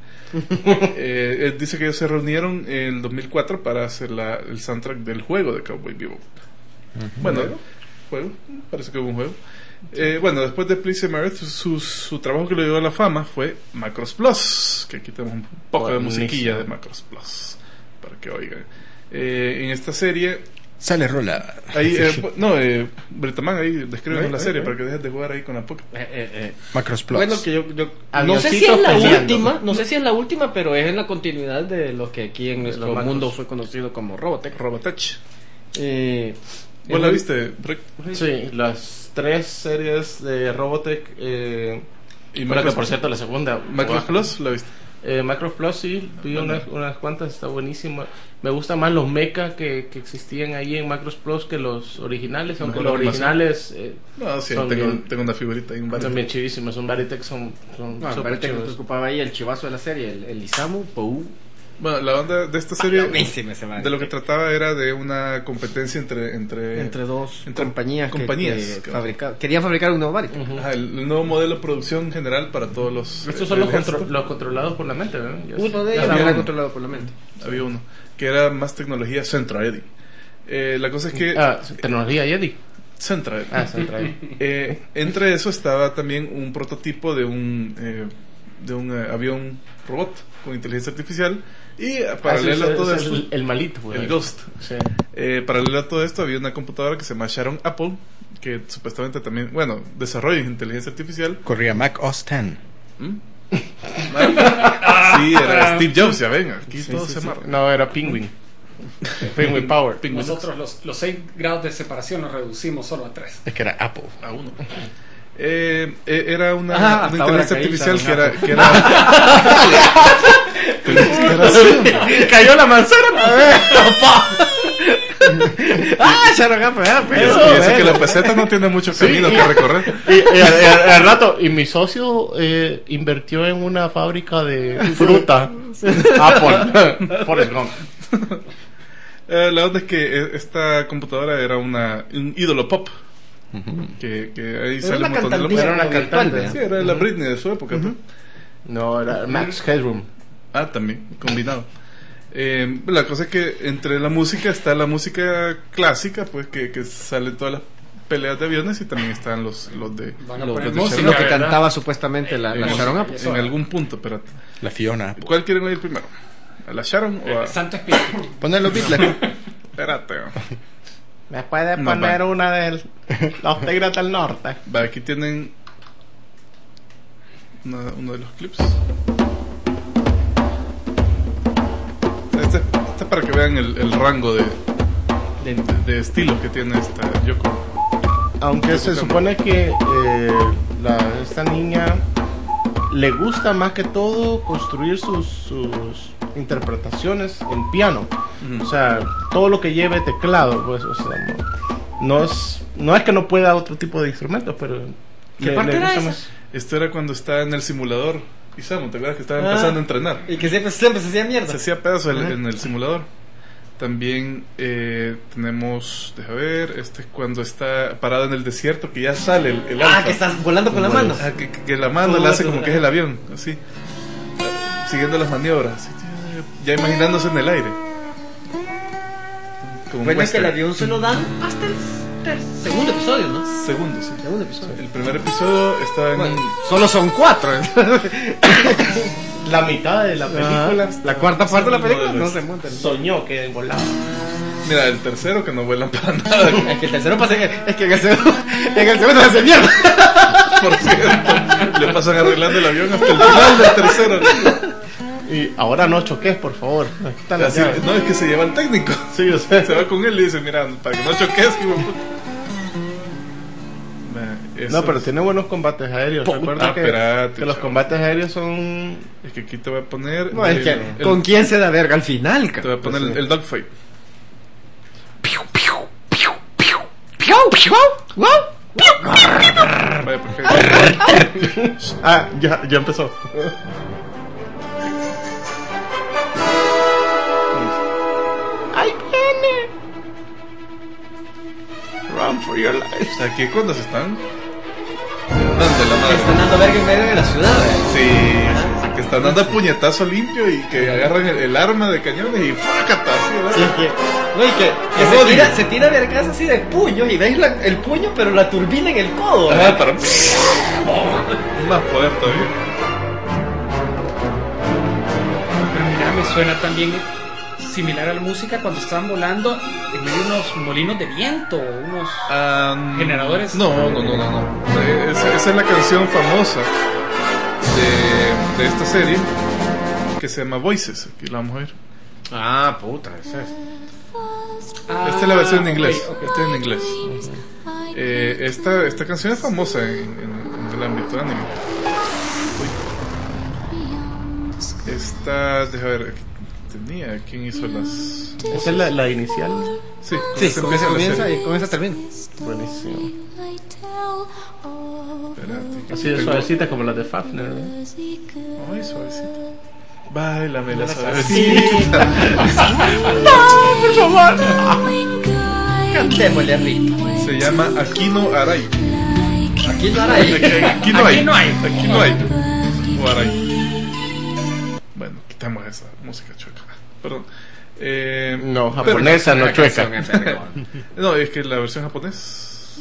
Eh, él dice que ellos se reunieron en el dos mil cuatro para hacer la, el soundtrack del juego de Cowboy Bebop. Bueno, juego, parece que hubo un juego. Eh, bueno, después de Please Earth, su, su trabajo que le dio a la fama fue Macross Plus, que aquí tenemos un poco de Buenísimo. musiquilla de Macross Plus para que oigan. Eh, en esta serie, Sale rola. ahí, eh, no, eh, Bretaman, ahí descríbenos Ahí, la ahí, serie ahí. para que dejes de jugar ahí con la Pocket. Eh, eh, eh. Macros Plus. Bueno, que yo, yo no sé Avioncitos si es la peleando. última, no sé si es la última, pero es en la continuidad de lo que aquí en nuestro los macros. mundo fue conocido como Robotech. Robotech. Eh, ¿Vos es la muy- viste, Rick? Sí, las tres series de Robotech. Eh, Y creo que Macross- por cierto la segunda. Macross Plus, ¿la viste? Eh, Macross Plus sí, vi Bueno. unas, unas cuantas, está buenísimo. Me gustan más los mechas que, que existían ahí en Macross Plus que los originales, aunque Mejor los animación. originales eh, No, sí, son, tengo, bien, tengo una figurita ahí, un son Baritech. bien chivísimos, son Baritech, son, son No, súper parece que chidos. te ocupaba ahí el chivazo de la serie, el, el Isamu, Pou. Bueno, la onda de esta serie, Buenísimo ese man. de lo que trataba era de una competencia entre... Entre, Entre dos entre compañías, que- compañías, que, claro. fabrica- querían fabricar un nuevo Baritech. Ujú. Ajá, el, el nuevo modelo de producción general para todos los... Estos eh, son los, el ejército. contro- los controlados por la mente, ¿verdad? Ya- Uno de ya ellos había era uno. controlado por la mente. Había uno, que era más tecnología Centra Eddy. Eh, la cosa es que... Ah, tecnología Yeti. Centra Eddy. Ah, se trae. Eh, entre eso estaba también un prototipo de un eh, de un eh, avión robot con inteligencia artificial y eh, paralelo a todo esto el, el malito, pues. el Ghost. Sí. Eh, paralelo a todo esto había una computadora que se llama Sharon Apple que supuestamente también, bueno, desarrolla inteligencia artificial. Corría Mac O S diez. ¿Mm? Ah, sí, era Steve Jobs, ya ven, aquí Sí, todo sí, se sí. amarra. No, era Penguin. Penguin Power. Penguin Nosotros los, los seis grados de separación los reducimos solo a tres. Es que era Apple. a uno. Eh, eh, era una, Ah, una hasta ahora inteligencia caí, artificial que Sharon era, que era que era así. Cayó la manzana. ¡Ah, Sharon Apple! ah, pues, Eso, eso, y eso que bueno. la peseta no tiene mucho camino y- que recorrer. Y, y al, al- al rato, y mi socio eh, invirtió en una fábrica de fruta. Apple. Forrest Gump. Eh, la onda es que eh, esta computadora era una, un ídolo pop. Que, que ahí Era sale una un montón de cantante. la Era una virtual, cantante. ¿verdad? Sí, era la Britney de su época. pues. No, era Max Headroom. Ah, también, combinado. Eh, la cosa es que entre la música está la música clásica, pues que, que salen todas las peleas de aviones y también están los, los de... Van a Lo, poner lo música, que ¿verdad? cantaba supuestamente la, la en, Sharon Apple. en algún punto, espérate. La Fiona. ¿Cuál quieren oír primero? ¿A la Sharon o a...? Eh, Santo Espíritu. Poner los Beatles. Espérate. ¿Me puede No, poner va. una de los Tigres del Norte? Va, aquí tienen una- uno de los clips. Este, este es para que vean el, el rango de, de, de estilos que tiene esta Yoko. Aunque se supone que eh, la, esta niña le gusta más que todo construir sus, sus interpretaciones en piano. Ujú. O sea, todo lo que lleve teclado, pues, o sea, no, no es no es que no pueda otro tipo de instrumentos, pero ¿Qué parte era esa? Esto era cuando estaba en el simulador. Isamu, ¿te acuerdas que estaba Ah. empezando a entrenar? Y que siempre, siempre se hacía mierda. Se hacía pedazo el- Ajá. en el simulador. También eh, tenemos, deja ver, este es cuando está parado en el desierto, que ya sale el, el Ah, alfa. que estás volando con la mano. Ah, que, que- que la mano le hace como que es el avión, así. Siguiendo las maniobras. así, ya imaginándose en el aire. Como un Bueno, es que el western. avión se lo dan hasta el ter- segundo episodio, ¿no? Segundo, sí. Segundo episodio. El primer episodio estaba en Bueno, un... solo son cuatro. la mitad de la película. Ajá. La cuarta parte de la película Segundo no de se monta. Soñó que volaba. Mira, el tercero que no vuelan para nada. Es que el tercero pasa que, es que en el segundo, en el segundo se hace mierda. Por cierto, le pasan arreglando el avión hasta el final del tercero. Y ahora no choques, por favor. Aquí están las Así- llaves. no, es que se lleva el técnico. Sí, yo sé. Se va con él y dice, mira, para que no choques, hijo de puta. Ma, eso No, pero es- tiene buenos combates aéreos. Recuerda Ah, que, espérate, que los chavo. combates aéreos son... Es que aquí te voy a poner... No, es el- que, el- ¿con quién se da verga al final, Te voy cabrón? a poner el, el dogfight. Vaya, perfecto. Ah, ya, ya empezó. ¡Ahí viene! Run for your life. O sea, aquí cuando se están dando la madre. Están dando verga en medio de la ciudad, ¿eh? Sí, sí, que están dando puñetazo limpio y que agarran el, el arma de cañones y ¡fácata! Así, ¿verdad? Y que, no, y que, que Es se, odio. tira, se tira vergas así de puños y ves la- el puño, pero la turbina en el codo. Ajá, ¿verdad? para más poder todavía. Pero mira, me suena también similar a la música cuando estaban volando en medio de unos molinos de viento, unos... Ah, ¿Generadores? No, no, no, no. no. Eh, Esa, esa es la canción famosa de, de esta serie que se llama Voices. Aquí la vamos a ver. Ah, puta, ese es. Ah, Esta es la versión en inglés. ok, ok. Esta es en inglés. Eh, esta, esta canción es famosa en, en- en el ámbito anime. Uy. Esta, deja ver, aquí tenía. ¿Quién hizo las...? Esa es la, la inicial. Sí, con Sí, esa con esa la comienza serie. y con esa termina. Buenísimo. Espérate, Así de tengo- suavecita como las de Fafner. ¿eh? Ay, suavecita. Báilame la suavecita. Cantémosle rico. Se llama Akino Arai. Aquí no hay. Aquí no hay. Aquí no hay. Aquí no hay. O Arai. Bueno, quitamos esa música chueca. Perdón. Eh, No, pero- japonesa, no La chueca. canción es vergón. No, es que la versión japonés.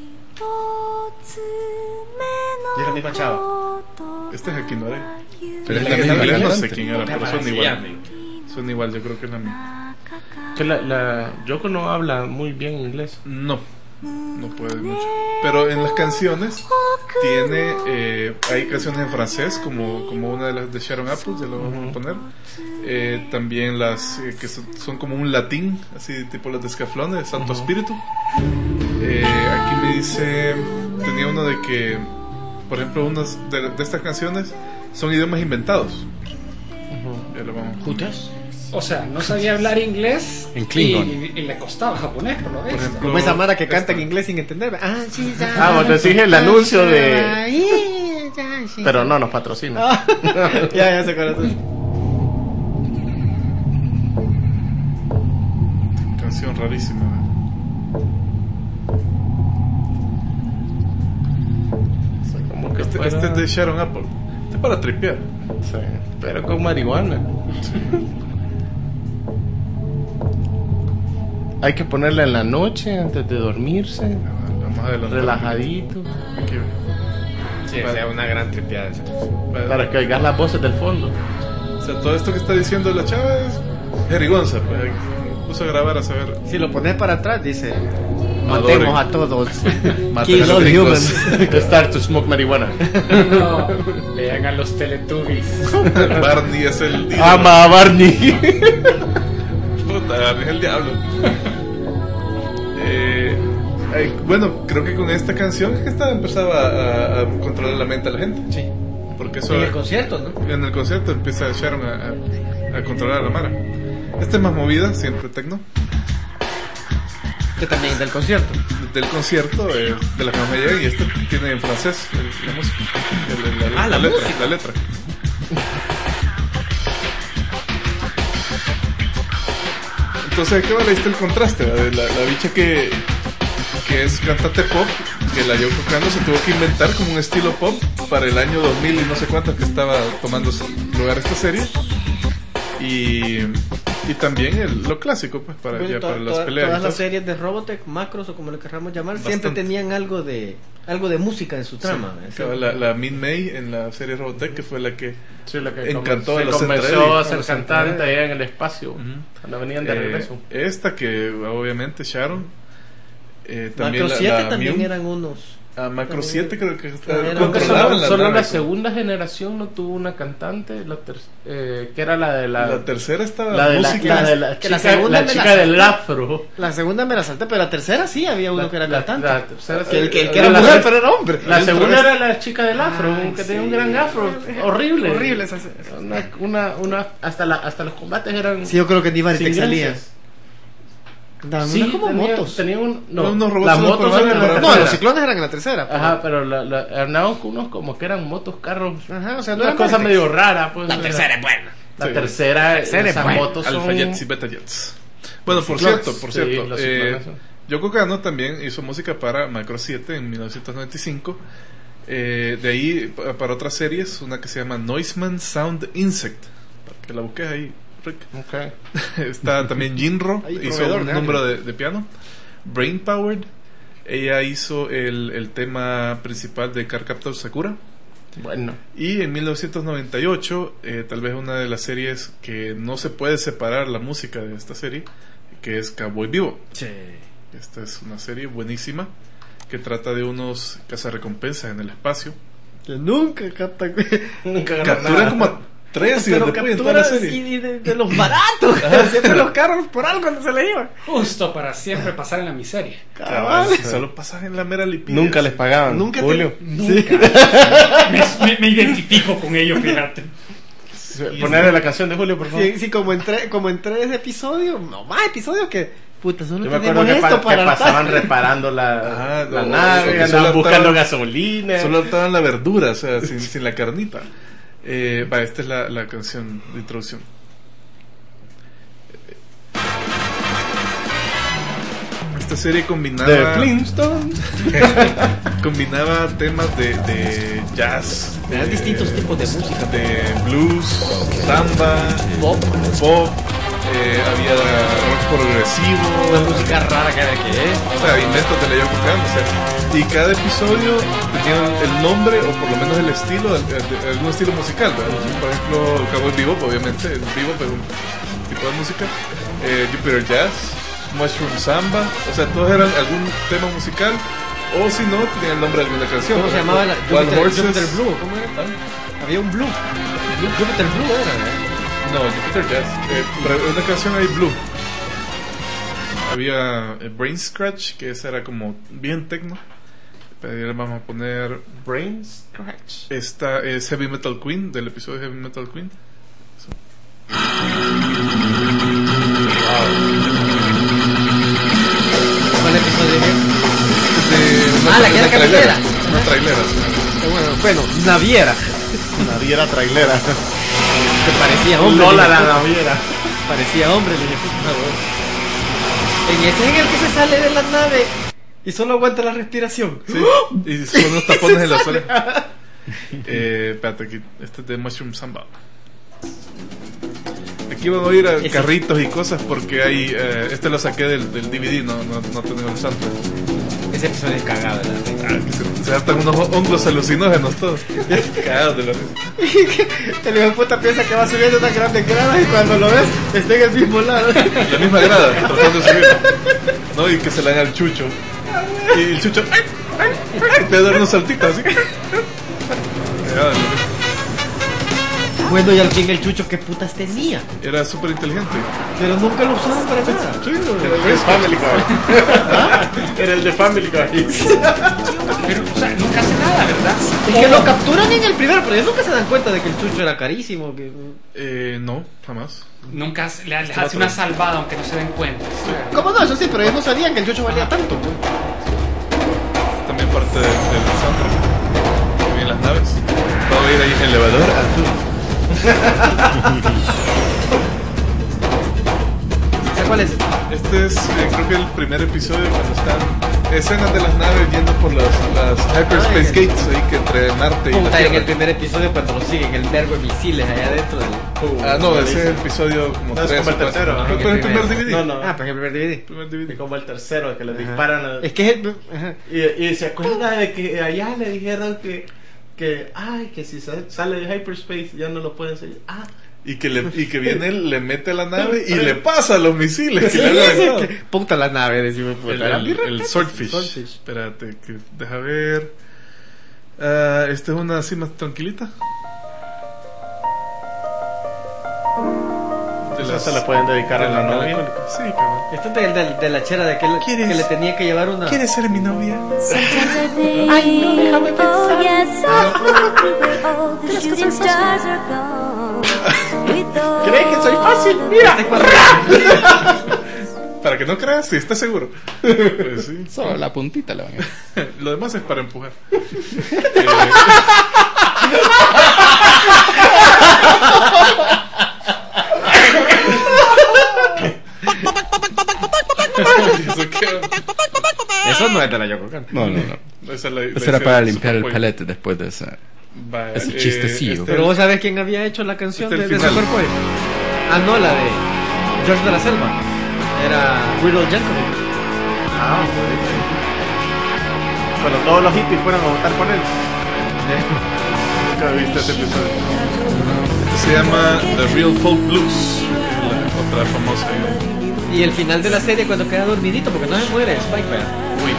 Y es la misma chava. Este es Akino Arai. Pero es En la misma inglés no sé cantante. quién era, pero Capaz son se igual. llamen. Son igual, yo creo que es la misma. Que la, la Yoko no habla muy bien inglés. No, no puede mucho. Pero en las canciones tiene, eh, hay canciones en francés como, como una de las de Sharon Apple, ya lo vamos a poner. Eh, también las eh, que son, son como un latín, así tipo las de Scaflón, de Santo Espíritu. Eh, aquí me dice, tenía uno de que, por ejemplo, unas de, de estas canciones son idiomas inventados. Ya lo vamos a poner. O sea, no sabía hablar inglés En Klingon. y, y le costaba japonés, por lo Por visto. ejemplo, Como esa mara que canta esta. en inglés sin entender. Ah, sí, ya. Ah, vos decís el anuncio de... Ay, ya, sí. Pero no nos patrocina. Ah, ya, ya se acuerda. Canción rarísima. O sea, como que Este, fuera- este es de Sharon Apple. Este es para tripear. Sí, pero con marihuana. Hay que ponerla en la noche antes de dormirse, Vamos a adelantar. relajadito, Aquí. Sí, sea una gran tripeada esa. para que oigas las voces del fondo. O sea, todo esto que está diciendo la chava es jerigonza. Pues, me puso a grabar a saber. Si lo pones para atrás, dice: Adoren. matemos a todos. Maten Kill a los all gringos. humans. Start to smoke marihuana. No, lean a los Teletubbies. Barney es el dios. Ama a Barney. Puta, Barney es el diablo. Eh, ay, bueno, creo que con esta canción es que esta empezaba a, a controlar la mente de la gente. Sí. Porque eso En el concierto, ¿no? en el concierto empieza Sharon a, a, a controlar a la Mara. Esta es más movida, siempre tecno. Que también del concierto. Del concierto, eh, de la que más me llega, y este tiene en francés el- la música. El- el- la, Ah, la letra, música. la letra. Entonces, ¿qué vale? Ahí está el contraste, ¿verdad? De la, la bicha que, que es cantante pop, que la Yoko Kanno se tuvo que inventar como un estilo pop para el año dos mil y no sé cuánto que estaba tomando lugar esta serie. Y, y también el- lo clásico, pues, para, Bueno, ya, to- para las toda- peleas. todas y las todo. series de Robotech, macros o como le queramos llamar, Bastante. siempre tenían algo de algo de música en su trama. Sí, ¿eh? acaba la, la Min May en la serie Robotech, que fue la que Sí, la que encantó conven- a los se convenció Centrelli. a A ser los cantante Centrelli. allá en el espacio. Cuando venían de Eh, regreso. esta que obviamente Sharon, eh, también Macro la, siete la también Mew. eran unos A Macro siete creo que Creo que Creo que controlaban solo, la solo nave. la segunda generación no tuvo una cantante, la ter- eh, que era la de la, La tercera estaba la de la, música. la de la que la chica, segunda la me chica la- del afro. La segunda me la salté, pero la tercera sí había uno La- que era la- cantante. la tercera sí. que el que, el que La- era la- mujer, pero era hombre. La Había un segunda travesti. era la chica del afro, Ay, que sí. tenía un gran afro, horrible. Horrible esa- Una, una, una, hasta la, hasta los combates eran Sí, yo creo que ni varios sin salían. gracias. Daban Sí, una como tenía- motos. Tenía un, no, No, unos robots las en los motos comandos eran para la No, afuera. los ciclones eran en la tercera. pero- Ajá, pero la, la, andaban con unos como que eran motos, carros. Ajá, o sea, no Una eran cosa Vertex. medio rara, pues. La tercera es buena. La Sí. tercera, tercera es esas buena. motos son... Alpha Jets y Beta Jets. Bueno, por ciclones. cierto, por Sí, cierto, los eh, ciclones son- Yoko Kanno también hizo música para Macro siete en mil novecientos noventa y cinco. Eh, de ahí pa- para otras series, una que se llama Noiseman Sound Insect, para que la busques ahí, Rick. Okay. Está también Jinro, Ahí, hizo proveedor un de número algo. de, de piano. Brain Powered, ella hizo el, el tema principal de Cardcaptor Sakura. Bueno. Y en mil novecientos noventa y ocho, eh, tal vez una de las series que no se puede separar la música de esta serie, que es Cowboy Vivo. Sí. Esta es una serie buenísima que trata de unos cazarrecompensas en el espacio. Que nunca captan. Nunca ganó Capturan nada. como a tres y Pero después en toda la capturas serie. y de, de los baratos. Siempre los carros por algo cuando se le iban. Justo para siempre pasar en la miseria. Cabal, si solo pasas en la mera lipidez. Nunca les pagaban. Nunca te- Julio. Nunca. me, me- me identifico con ellos, fíjate. Ponerle la canción de Julio, por favor. Sí, sí, como entré, como entré ese episodio, no más episodios que puta, solo Yo me tenemos acuerdo que, esto pa- que para pasaban hartar. reparando la, Ah, la no, nave, que andaban solo buscando estaban- gasolina. Solo estaban la verdura, o sea, sin, sin la carnita. Eh, va, esta es la, la canción de introducción. Esta serie combinaba de Flintstones. combinaba temas de, de jazz, Eran de- distintos tipos de música. de blues, samba, Pop, pop, eh, había rock progresivo, una música rara que era que es. o sea, inventos de la Yoko Kanno, o sea, y cada episodio tenía el nombre o por lo menos el estilo, de, de- de algún estilo musical, ¿verdad? Por ejemplo, Cowboy Bebop, obviamente, el bebop es un tipo de música, eh, Jupiter Jazz, Mushroom Samba, o sea, todos eran algún tema musical, o si no, tenían el nombre de alguna canción. ¿Cómo por se ejemplo, llamaba la Wild Jupiter, Horses. Jupiter Blue? ¿Cómo era? Había un Blue. Blue- Jupiter Blue era, ¿eh? No, Jupiter Jazz. Eh, pero una canción ahí, Blue. Había eh, Brain Scratch, que esa era como bien techno. Pero ahí le vamos a poner. Brain Scratch. Esta es Heavy Metal Queen, del episodio de Heavy Metal Queen. ¿Cuál episodio es? De una- Ah, la que era una trailera. camionera. Una trailera, sí. Eh, Bueno, bueno, naviera. Naviera trailera. Que parecía hombre. Lola el la hijo puta. naviera. Parecía hombre el hijo puta, weón. En ese es en el que se sale de la nave y solo aguanta la respiración. Sí. Y son unos tapones en las orejas. Eh, espérate, aquí. Este es de Mushroom Samba. Aquí van a oír a Ese- carritos y cosas porque hay. Eh, este lo saqué del, del D V D, no, no, no tengo el soundtrack. Ese episodio es cagado, ¿verdad? Ah, que se, se hartan unos hongos alucinógenos todos. Cagados de la risa. El hijo de puta piensa que va subiendo tan grandes gradas y cuando lo ves está en el mismo lado. La misma grada, tratando de subir. ¿No? Y que se la dan al chucho. Y el chucho. ¡Ay! ¡Ay! ¡Ay! Te da unos saltitos así. Cagado de la risa. Bueno, y al fin el chucho, ¿qué putas tenía? Era súper inteligente. Pero nunca lo usaban para nada. Sí, Era el de Family Guy. Era el de Family Guy. Pero, o sea, nunca hace nada, ¿verdad? Es que lo capturan en el primero, pero ellos nunca se dan cuenta de que el chucho era carísimo. Que... Eh, no, jamás. Nunca hace- le, le hace una salvada aunque no se den cuenta. ¿Cómo no? Eso sí, pero ellos no sabían que el chucho valía tanto. Pues. También parte del, del soundtrack. También las naves. Vamos a ir ahí en el elevador azul. ¿Sabes cuál es? Este es, eh, creo que el primer episodio cuando están escenas de las naves yendo por las, las hyperspace Ay, gates ahí que entre Marte y la Puta, en el Tierra. primer episodio cuando lo siguen, el verbo de misiles allá adentro del... Ah, no, ese es el episodio como No, es tres como el o cuatro. tercero, Ah, ajá. pero el primer D V D. No, no. Ah, pues el primer D V D. Primer D V Es D. como el tercero, que le Ajá. disparan. a- Es que es el... Ajá. Y, y se acuerda de que allá le dijeron que, que, ay, que si sa- sale de hyperspace ya no lo pueden seguir. Ah, Y que, le, y que viene, le mete a la nave y le pasa los misiles. Que Sí, le han sí, aventado. que- Puta la nave, decime. puta. El, el, el Swordfish. Swordfish. Espérate, que deja ver. Ah, esta es una así más tranquilita. De Esa las- se la pueden dedicar de a la novia. melancólica. Sí, cabrón. Esto es de, de, de la chera de aquel ¿Quieres- que le tenía que llevar una. ¿Quieres ser mi novia? Ay, no, déjame pensar. ¿Crees que soy fácil? Mira. Este cuando- Para que no creas, sí, estás seguro. Pues sí. Solo la puntita le van a Lo demás es para empujar. ¿Eso qué? Eso no es de la Yoko Kanno. No, no, no. Esa es la- la Eso era idea para de limpiar el Superboy. pelete después de esa. Va, ese eh, chistecillo. este- Pero vos sabés quién había hecho la canción Este de, es de el final. Superboy. Ah, no, la de George de la Selva. Era Riddle Gentleman. Ah, pues. Cuando todos los hippies fueron a votar por él. Nunca viste este episodio. Este se llama The Real Folk Blues. La otra famosa. ¿eh? Y el final de la serie cuando queda dormidito porque no se muere Spike, ¿verdad? Uy.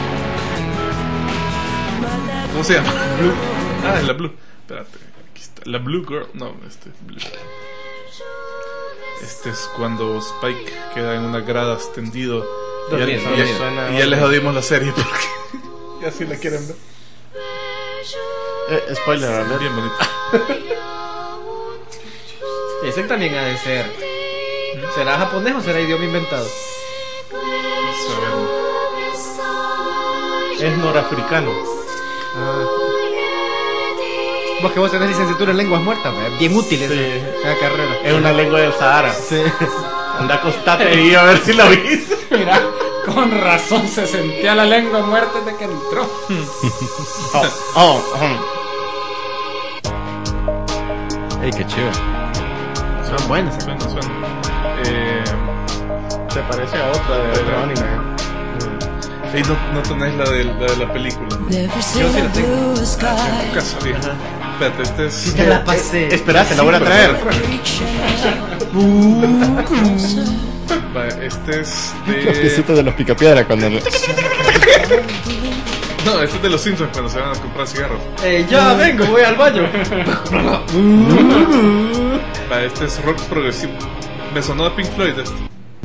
¿Cómo se llama? Blue. Ah, es la Blue. Espérate, aquí está. La Blue Girl. No, este es Blue. Este es cuando Spike queda en una grada extendido. Y ya, Dormido, y ya- dormido. Suena- y ya les jodimos la serie porque ya si la quieren ver. Eh, spoiler alert. Bien bonita. Ese también ha de ser. ¿Será japonés o será idioma inventado? Es norafricano. Vos que vos tenés licenciatura en lenguas muertas, ¿verdad? Bien útil esa, Sí. esa carrera. Es una lengua del Sahara. Sí. Anda, acostate ahí a ver si la viste. Mira, con razón se sentía la lengua muerta desde que entró. Oh, oh, oh. Ey, qué chido. Son buenas. Suena, suena. Eh, Se parece a otra de otro anime. ahí no, no tenés la de la, de la película. Yo sí la tengo. Ah, en tu casa, bien. Espérate, este es. Ya la pasé. Eh, Espérate, la voy a traer. Va, este es Los de. piecitos de los picapiedra cuando. No, este es de los Simpsons cuando se van a comprar cigarros. Eh, ya vengo, voy al baño. Va, este es rock progresivo. Me sonó a Pink Floyd este.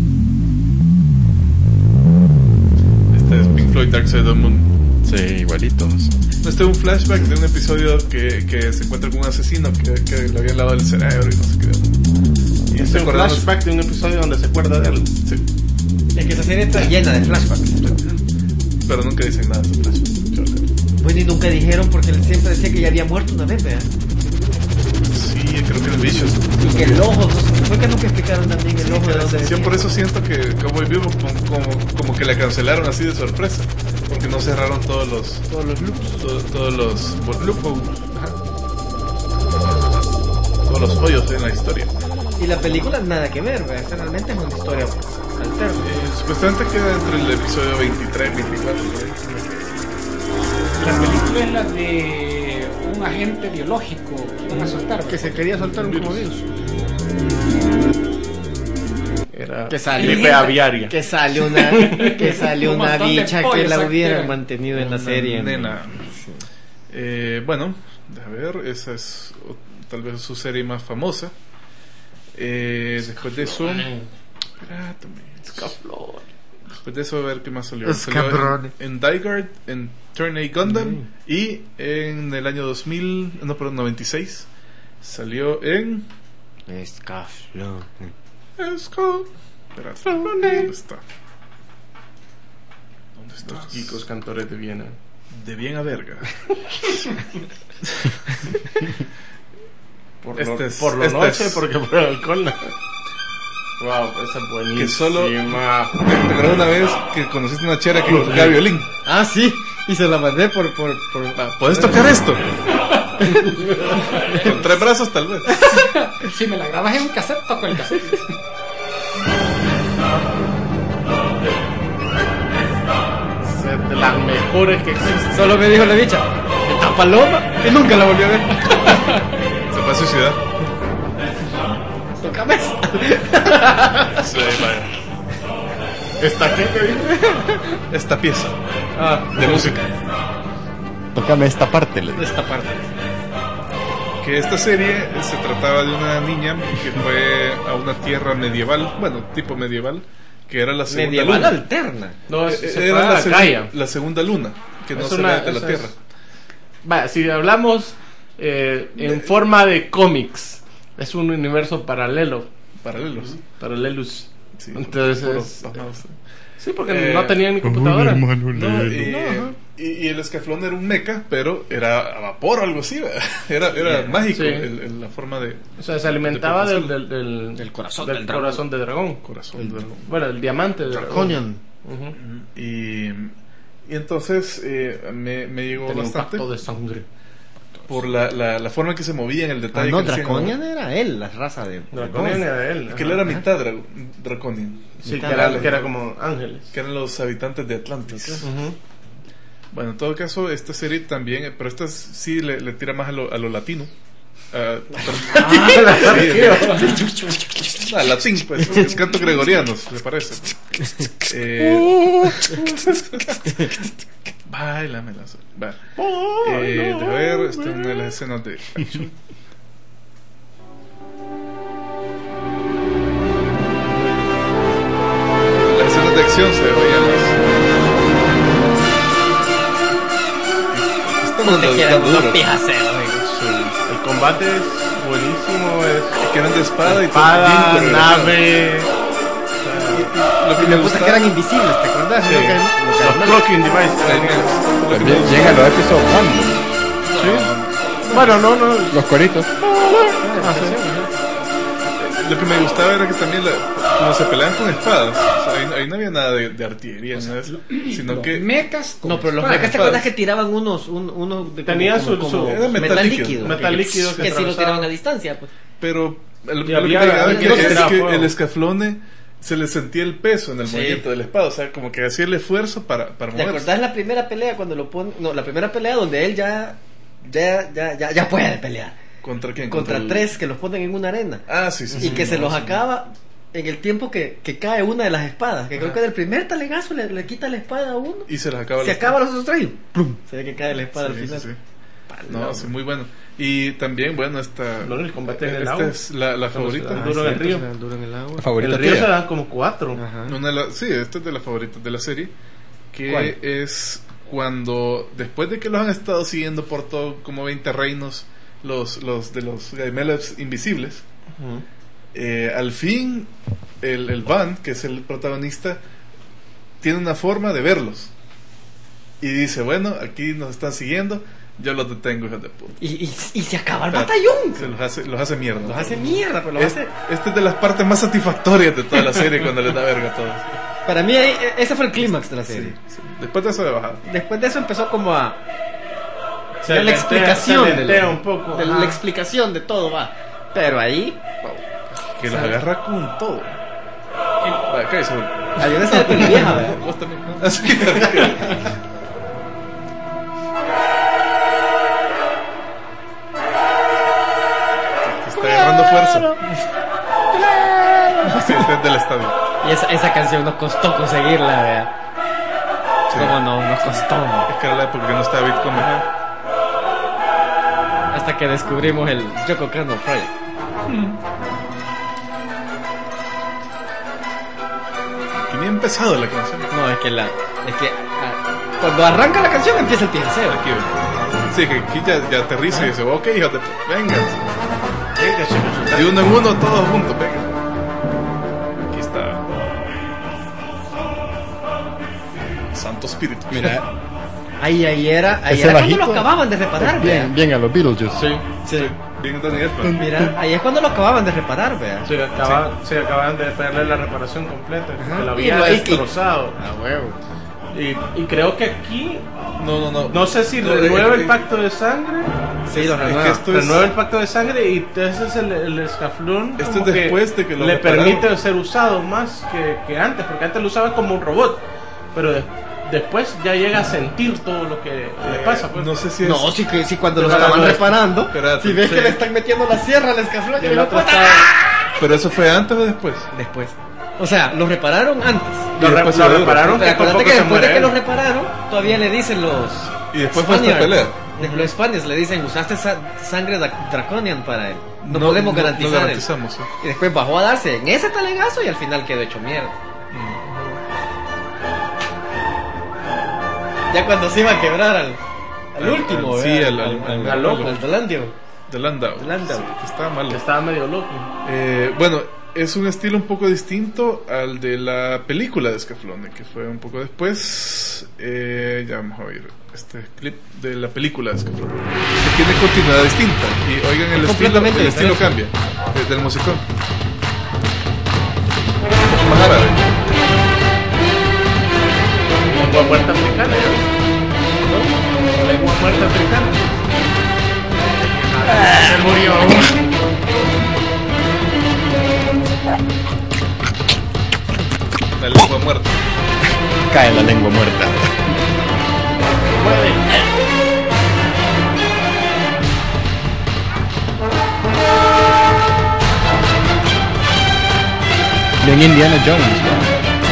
Este es Pink Floyd Dark Side of the Moon. Sí, igualitos. Este es un flashback de un episodio que, que se encuentra con un asesino que, que le habían lavado el cerebro y no sé qué. Y Es se un acuerdan- flashback de un episodio donde se acuerda de él. Sí, Es que esa serie está llena de flashbacks. pero nunca dicen nada de ese flashback. Bueno, y nunca dijeron porque él siempre decía que ya había muerto una vez, ¿verdad? Sí, creo que es Vicious. Y que el ojo, no sé, fue que nunca explicaron también el ojo de dónde Sí, venía. por eso siento que Cowboy Vivo como, como, como que la cancelaron así de sorpresa. Porque no cerraron todos los Todos los loops. to- todos los bueno, loopholes. Ajá. Todos los hoyos en la historia. Y la película nada que ver, ¿verdad? Esta realmente es una historia alterna. Eh, supuestamente queda entre el episodio veintitrés y veinticuatro. por ahí. La película es la de un agente biológico que van a soltar. Que se quería soltar un como virus. Era Que salió- gripe aviaria. Que sale una, que sale Un una montón de bicha que pollos la hubieran activan. mantenido en la Una serie. ¿no? nena. Eh, bueno, a ver, esa es o- tal vez su serie más famosa. Eh, después de eso. Espérate, Después de eso, a ver qué más salió. Salió Escabrón. en, en Die Guard, en Turn A Gundam. Y en el año dos mil, no, perdón, noventa y seis. Salió en. Escaflón. Esco. Espérate, ¿dónde está? ¿Dónde está? Los chicos cantores de Viena. De bien a verga. Por Este lo, es- por lo este noche, es- porque por el alcohol. no. Wow, esa es buenísima. Que solo- ¿Te acuerdas una vez que conociste una chera que tocaba violín? Ah, sí. Y se la mandé por... por, por ¿Puedes tocar esto? Con tres brazos tal vez. Si me la grabas en un cassette, toco el cassette. Es de las mejores que existen. Solo me dijo la bicha, esta paloma, y nunca la volví a ver. Se fue a suicidar. Sí, vaya. ¿Está qué? Esta pieza Ah, de música. Tócame esta parte. le- De esta parte. Que esta serie se trataba de una niña que fue a una tierra medieval, bueno, tipo medieval, que era la segunda Medieval luna. alterna. no, Eh, se fue Era a la, la segu- calle. la segunda luna, que no Es se una- ve de la esa tierra. es- Va, si hablamos eh, en forma de cómics, es un universo paralelo. Paralelos. Paralelos. Sí, Entonces puro- es- bajados. Sí, porque Eh, no tenían ni computadora. No, y, y, y el escaflón era un mecha, pero era a vapor o algo así, ¿verdad? Era, era mágico Sí. el- el- la forma de O sea, se alimentaba de del, del, del, Del corazón del del dragón. corazón de dragón. corazón del dragón. Bueno, el diamante de dragón. Draconian. Ujú. Y, y entonces eh, me, me llegó Tenía un bastante pacto de sangre. por la, la, la forma en que se movía en el Ah, detalle. no, que hacían, Draconian era él, la raza de. Draconian de- era él. Que él ajá. era mitad dra- draconian. Sí, que Mitad era, alien. que era como ángeles. Que eran los habitantes de Atlantis. Ujú. Bueno, en todo caso, esta serie también, pero esta sí le, le tira más a lo, a lo latino. Ah, sí, a latín, pues, es canto gregoriano, ¿le parece? Eh, Báilame la sol- va. Eh, de ver, esta es una de las escenas de acción. Las escenas de acción se veían más. Estamos Donde dando- quiera dando unos duro. pijaceros, güey. El combate es buenísimo. Es Que eran de espada y espada, todo bien coreografado. nave, Lo que Y me me gusta que gustaba eran invisibles, ¿te acuerdas? Sí. Lo que- lo que- los clocking devices. lo que me Bien, gustaba- llega los episodios uno. Bueno, no, no. Los coritos. Ah, sí. Lo que me gustaba era que también la, como se peleaban con espadas, o sea, ahí, ahí no había nada de, de artillería, nada de eso, sino que Mecas con No, pero los espadas. mechas, ¿te acuerdas que tiraban unos, un, unos de Tenían su- su- era metal metal líquido. líquido? Metal que- líquido que que sí lo atravesaba. tiraban a distancia, pues. pero el, Y lo que había- me llegaba había que, que es tirar que fuego. el escaflone se le sentía el peso en el Sí. movimiento de la espada, o sea, como que hacía el esfuerzo para, para ¿Te moverse. acordás la primera pelea cuando lo pone? No, la primera pelea donde él ya ya ya ya, ya puede pelear ¿Contra quién? contra el- tres que los ponen en una arena Ah, sí, sí. y sí, que se no, los sí. acaba en el tiempo que, que cae una de las espadas, que creo que del primer talegazo le, le quita la espada a uno, Y se les acaba se las- acaba los otros tres y ¡plum! Se ve que cae la espada al Sí, final. sí, sí. No, sí, muy bueno. Y también, bueno, esta, No, el combate en el esta agua. es la, la favorita. se da duro en el río. Duro en el agua. Favorita El río se tuya. dan como cuatro. Ajá. Una de la- sí, esta es de las favoritas de la serie. Que ¿Cuál? es cuando, después de que los han estado siguiendo por todo, como veinte reinos, los, los de los Gaimelevs invisibles, Ujú. eh, al fin el, el Van, que es el protagonista, tiene una forma de verlos. Y dice, bueno, aquí nos están siguiendo, yo los detengo, hijos de puta. Y, y, y se acaba el O sea, batallón. Se los hace, los hace mierda. Los hace mierda, pero los Es- hace... Esta es de las partes más satisfactorias de toda la serie cuando les da verga a todos. Para mí ahí, e- ese fue el clímax de la Sí, serie. sí. Después de eso de bajada. Después de eso empezó como a... Se la lentea- explicación se de lentea lo- un poco. de ajá. la explicación de todo va. Pero ahí Que los agarra con todo. Vaya, cállese, boludo. hay una escena peli vieja, ¿verdad? Vos también. Así. Está agarrando fuerza. Sí, este es del estadio. Y esa, esa canción nos costó conseguirla, ¿verdad? Sí. Como no, nos costó. Es que era la época que no estaba Bitcoin. Hasta que descubrimos el Yoko Kanno Project. Que ni ha empezado la canción. No, es que la... Es que... ah, cuando arranca la canción empieza el pijaceo. Aquí, ve. Sí, que aquí ya, ya aterriza y dice, ok, hijos de... Venga. Venga, chicos. De uno en uno, todos juntos, venga. Aquí está. Santo Espíritu. Mira, Ahí, ahí era... Ahí Ese era cuando lo bajito. acababan de reparar, bien, ¿verdad? bien a los Beetlejuice. Sí. Sí. Bien, Danny Elfman. Mira, ahí es cuando lo acababan de reparar, ¿verdad? Se, acaba- se acaban de perder la reparación completa. Ajá. Que lo Y había lo- y- destrozado. A huevo. Y, y creo que aquí, No, no, no. no sé si No, renueva eh, el pacto de sangre. Sí, lo Es renueva. que esto es... Renueva el pacto de sangre y entonces el, el escaflón Esto como es que después de que lo le repararon. permite ser usado más que, que antes, porque antes lo usaba como un robot, pero de- después ya llega a sentir todo lo que le pasa. Pues. No sé si es... No, sí que sí cuando lo Pero estaban no, reparando, espérate, si ves sí. que le están metiendo la sierra al escaflón, Y y el no otro puede- está, Pero eso fue antes o después. Después. O sea, lo repararon antes. Y Lo, después re- se lo lo- repararon Pero que acuérdate tampoco que se después de muere que lo él. repararon, todavía le dicen los... Y después fue esta Spaniards. pelea. De- Los Spaniards le dicen, usaste sa- sangre dra- draconian para él. No, No- podemos no- no garantizar. el-". garantizamos, sí. Y después bajó a darse en ese talegazo y al final quedó hecho mierda. Ya cuando se iba a quebrar al, al Al- último, al- sí, ¿verdad? al- al- al- al loco, al Dolandio. De Landau. De Landau. Sí, que estaba malo. Estaba medio loco. Eh, bueno, es un estilo un poco distinto al de la película de Scaflone, que fue un poco después. Eh, ya vamos a oír este clip de la película de Scaflone, que tiene continuidad distinta. Y oigan, el estilo, Completamente el estilo diferente. cambia de- del musicón. Un poco más árabe. Lengua muerta africana, ¿ya ves? ¿No? Lengua muerta africana. Se murió. La lengua muerta. Cae la lengua muerta. Bien Indiana Jones, ¿no?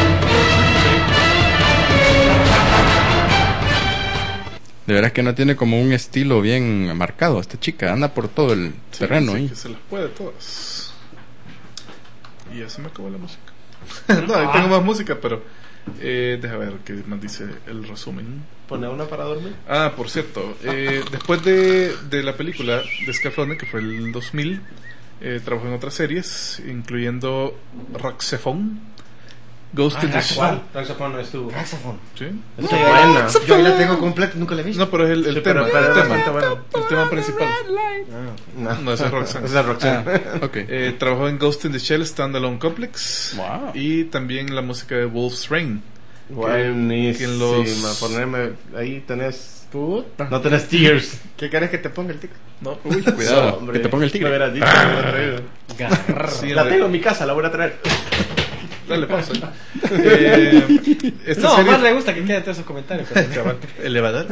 De veras que no tiene como un estilo bien marcado. Esta chica anda por todo el Sí, terreno sí, ahí. que se las puede todas. Y ya se me acabó la música. No, ahí tengo más música, pero eh, deja ver qué más dice el resumen. Pone una para dormir. Ah, por cierto, eh, después de, de la película de Scaflone, que fue el dos mil, eh, trabajó en otras series, incluyendo Roxephone, Ghost in the Shell. ¿Cuál? Saxofón no estuvo. Saxofón. ¿Sí? Es buena. Yo ahí la tengo completa, nunca la he visto. No, pero es el, el Sí, tema, pero- pero el, es tema bastante bueno. el tema principal. No, No, ese es Roxanne. Ese es Roxanne. Ah, ok. Eh, trabajó en Ghost in the Shell Standalone Complex. Wow. Y también la música de Wolf's Rain. Buenísima. que en los- Ponerme ahí tenés. No tenés tears. ¿Qué querés que te ponga el tic? No, uy, cuidado. Hombre, que te ponga el tigre. Me hubieras dicho, me hubiera traído. Sí, La en tengo re- en mi casa, la voy a traer. Dale pausa. Eh, esta No, serie- más le gusta que queden todos esos comentarios. pero- elevador.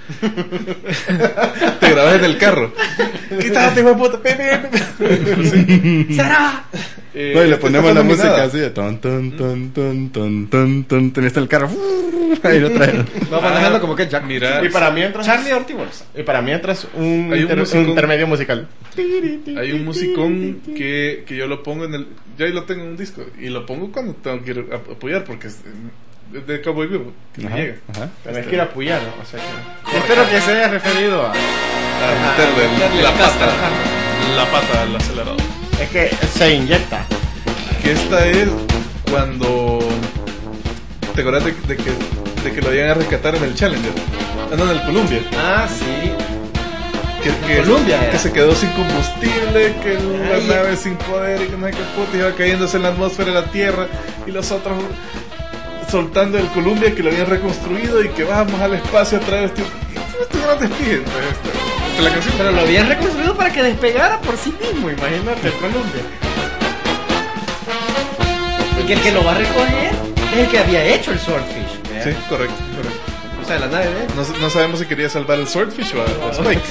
Te grabas en el carro. Quítate, hijo de puta. Pe, pe, pe. ¡Será! Eh, No, y le esta ponemos fue la nominada. música así de ton ton ton ton ton ton ton. Tenés el carro. Ahí lo traen. Va manejando como que Jack. Mira, Y para mientras. Charlie Ortibolsa. Y para mientras, un, Hay un inter- un musicón. intermedio musical. hay un musicón que, que yo lo pongo en el. Yo ahí lo tengo en un disco. Y lo pongo cuando tengo que ir a a apoyar porque es es de Cowboy Vivo. Que me Ajá, llega. ajá. Tenés que ir a apoyar, ¿no? O sea que. Espero que se haya referido a. A meterle meterle la el casco. pata. La pata al acelerador. Es que se inyecta. Que esta es cuando. ¿Te acuerdas de, de que, de que lo iban a rescatar en el Challenger? Ah, no, en el Columbia. Ah, sí. Que, que, Columbia era. que se quedó sin combustible, que la Ay. nave sin poder y que no sé qué puta iba cayéndose en la atmósfera de la Tierra y los otros soltando el Columbia que lo habían reconstruido y que vamos al espacio a traer este. Y este gran despliegue. Este, este, la canción. Pero lo habían reconstruido para que despegara por sí mismo, imagínate, el Columbia. Y que el que lo va a recoger es el que había hecho el Swordfish. ¿verdad? Sí, correcto, correcto. O sea, la nave de él. No, no sabemos si quería salvar el Swordfish o a, a Spike.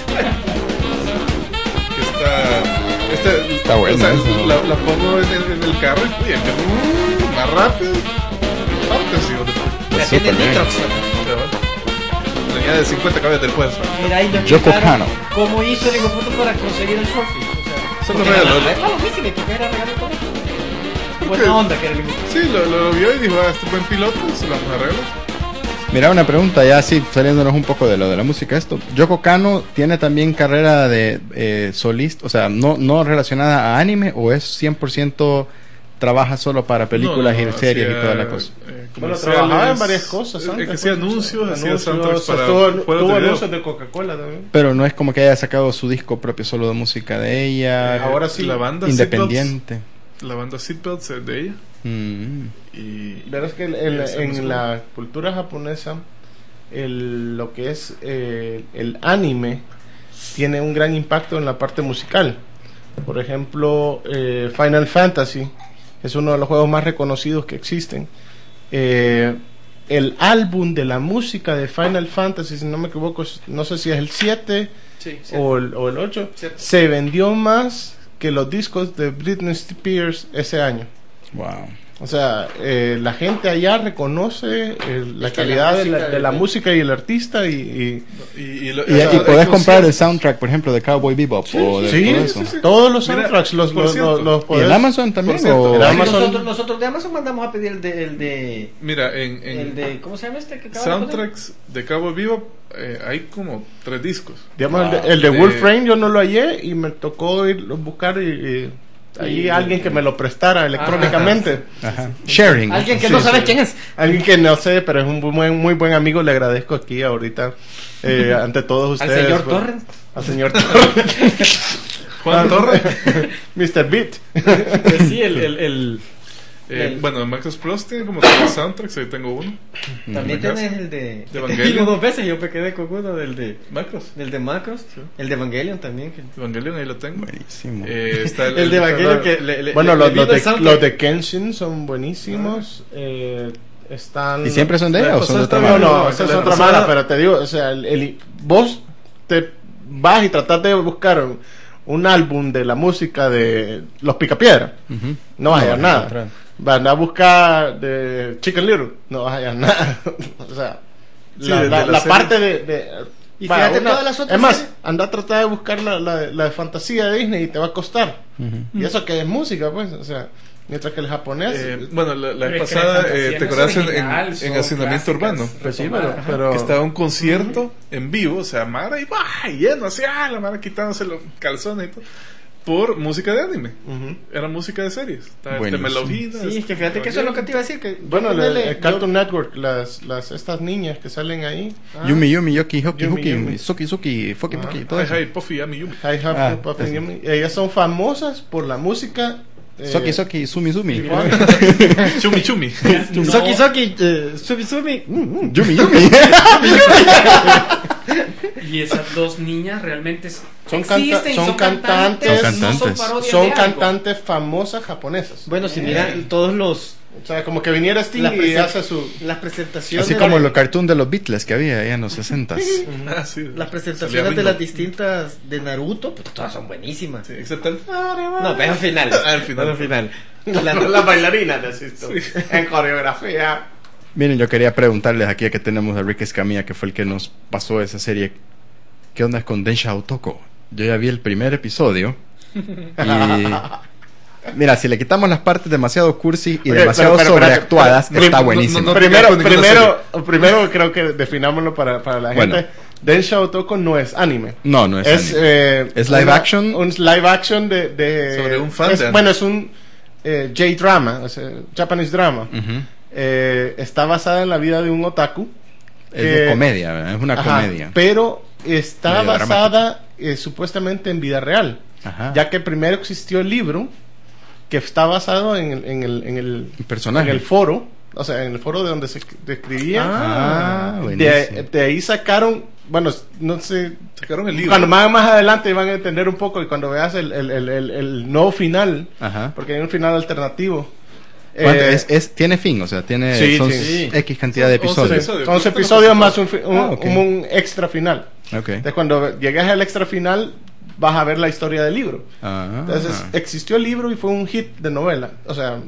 Que está. Este, Está bueno o sea, eso. la, la pongo en el, en el carro y oye, que, uh, más rápido. Parte, sí, o La Súper tiene bien. Nitrox. Le añade cincuenta caballos del fuerza. Mira, ahí nos Yoko explicaron Kanno. cómo hizo el hijo puto para conseguir el Swordfish. O sea, Se lo porque regaló. la nave es palomísima y porque era regalo todo. qué? Buena onda que era el hijo. Sí, lo, lo, lo vio y dijo, ah, este buen piloto, se lo vamos a regalar. Mira, una pregunta ya así, saliéndonos un poco de lo de la música. Esto, Yoko Kanno tiene también carrera de eh, solista, o sea, no, no relacionada a anime, o es cien por ciento trabaja solo para películas No, no, y series hacía, y toda la cosa. eh, Bueno, comerciales, trabajaba en varias cosas eh, antes. que hacía pues, anuncios, hacía anuncios, soundtracks para tuvo, juegos tuvo de video. anuncios de Coca-Cola también. Pero no es como que haya sacado su disco propio solo de música de ella, Eh, ahora sí, la banda independiente. Seatbelts, la banda Seatbelts es de ella. Mm. Y Verás que en, y en- hacía en música. la cultura japonesa, el, lo que es eh, el anime tiene un gran impacto en la parte musical. Por ejemplo, eh, Final Fantasy es uno de los juegos más reconocidos que existen. Eh, el álbum de la música de Final Fantasy, si no me equivoco, es- no sé si es el siete Sí, sí. o el, o el ocho, Siete. se vendió más que los discos de Britney Spears ese año. Wow. O sea, eh, la gente allá reconoce eh, la Es que calidad la de, la, música de la de- música y el artista y... y- Y, y, lo- Y, o sea, y hay podés comprar el conciertos. soundtrack, por ejemplo, de Cowboy Bebop o de sí, todo sí, eso. sí, todos los Mira, soundtracks los, por los, cierto, los, los ¿Y podés- en Amazon también? Por cierto, o- en Sí, Amazon- nosotros, nosotros de Amazon mandamos a pedir el de, el de, Mira, en, en el de ¿cómo se llama este que acaba de poner? soundtracks de Cowboy Bebop eh, hay como tres discos. Digamos, el de, Wow. el de Eh, Wolfram yo no lo hallé y me tocó ir a buscar y, y ahí Y- alguien que me lo prestara electrónicamente. Ajá. Sharing. Alguien que Sí, no sabe sí. quién es. Alguien que no sé, pero es un muy buen, muy buen amigo, le agradezco aquí ahorita eh, ante todos Al ustedes. señor bueno, Torrens. Al señor Torrens. Juan Torres. mister Beat. Pues sí, el, el, el- Eh, El- bueno, Macros Plus tiene como tres soundtracks, ahí tengo uno. también ¿En la casa? tienes el de, De que te Evangelion. digo dos veces, yo me quedé con uno del de Macros. del de Macros, el de Evangelion también. que- Evangelion, ahí lo tengo. Buenísimo. Eh, está el, El de Evangelion el- que le, le- Bueno, le- los, le los vino el de, soundtrack. los de Kenshin son buenísimos. Eh, están... ¿Y siempre son de La ella o vez son de otra pasada No, manera? no, No, esa es la otra pasada- mala, pero te digo, o sea, el, el- vos te vas y tratás de buscar un, un álbum de la música de Los Picapiedra, Ujú. no vas a hallar vas a nada. encontrar. Van a buscar de Chicken Little, no vas a hallar nada. O sea, Sí, la, de- la- de la la serie. parte de... de- Y vaya, fíjate una- todas las otras Es más, series. anda a tratar de buscar la, la, la de fantasía de Disney y te va a costar. Ujú. Y eso que es música, pues, o sea, mientras que el japonés... Eh, bueno, la, la Pero vez es que la pasada, fantasía eh, no ¿te es acuerdas en, en, original, en son Hacinamiento clásicas Urbano? pues sí, pero... retomadas. pero Que estaba un concierto en vivo, o sea, Mara y ¡bah! lleno, así, ah, la Mara quitándose los calzones y todo, por música de anime. Ujú. Era música de series. Estaba este Buenísimo. Melodina. Sí, es que fíjate que eso es lo que te iba a decir. Que Bueno, el, ponele- el Cartoon Network, las, las estas niñas que salen ahí, Ah. Yumi, Yumi, Yoki, Hoki, Yumi, Hoki, Yumi. Suki, Suki, Foki, Ah. Foki, todo Ay, eso. ay, Puffy, Yami, Yumi. Hi Happy Ah, Puppy eso. Yumi, ellas son famosas por la música. eh, Soki, Soki, Sumi, Sumi. Chumi, chumi. No. Soki Soki, eh, Sumi Sumi. mm, Yumi, Yumi. Y esas dos niñas realmente s- Son canta- existen, son son, cantantes. cantantes, Son no son cantantes. parodias son de algo. cantantes famosas japonesas. Bueno, si miran todos los O sea, como que viniera Sting Las y presen- hace su... las presentaciones, Así como los cartoons de los Beatles que había allá en los sesentas. Ah, sí. las Salía presentaciones de Ringo. las distintas de Naruto, pues todas son buenísimas. Sí, excepto el... No, pero al final. Ah, al final. Al final. La, la bailarina, necesito. En coreografía. Miren, yo quería preguntarles aquí a que tenemos a Rick Escamilla, que fue el que nos pasó esa serie. ¿Qué onda con Densha Otoko? Yo ya vi el primer episodio. Y... Mira, si le quitamos las partes demasiado cursi y Ok, demasiado pero- pero- sobreactuadas, pero- está no, buenísimo. no, no, primero, con ninguna primero, primero creo que definámoslo para, para la Bueno. gente. Densha Otoko no es anime. No, no es, Es, anime. eh, ¿Es live una- action? Un live action de... de Sobre un fan es- de anime. Bueno, es un eh, J-drama, o sea, Japanese drama. Ujú. Eh, está basada en la vida de un otaku. Es que- de comedia, ¿verdad? Es una Ajá, comedia. pero está Medio basada eh, supuestamente en vida real. Ajá. Ya que primero existió el libro que está basado en el, en el, en el, Un personaje. en el foro, o sea, en el foro de donde se describía. Ah, de, buenísimo. de ahí sacaron, bueno, no sé, Sacaron el libro. cuando más, más adelante van a entender un poco y cuando veas el, el, el, el, el nuevo final, Ajá. porque hay un final alternativo. ¿Cuánto? Eh, es, es- tiene fin, o sea, tiene Sí, son sí. X cantidad de Son once episodios. episodios. son once Pero episodios no más un, fi- un, Ah, ok. un- un extra final. Ok. Entonces, cuando llegues al extra final, vas a ver la historia del libro. Ah. Entonces, existió el libro y fue un hit de novela, o sea,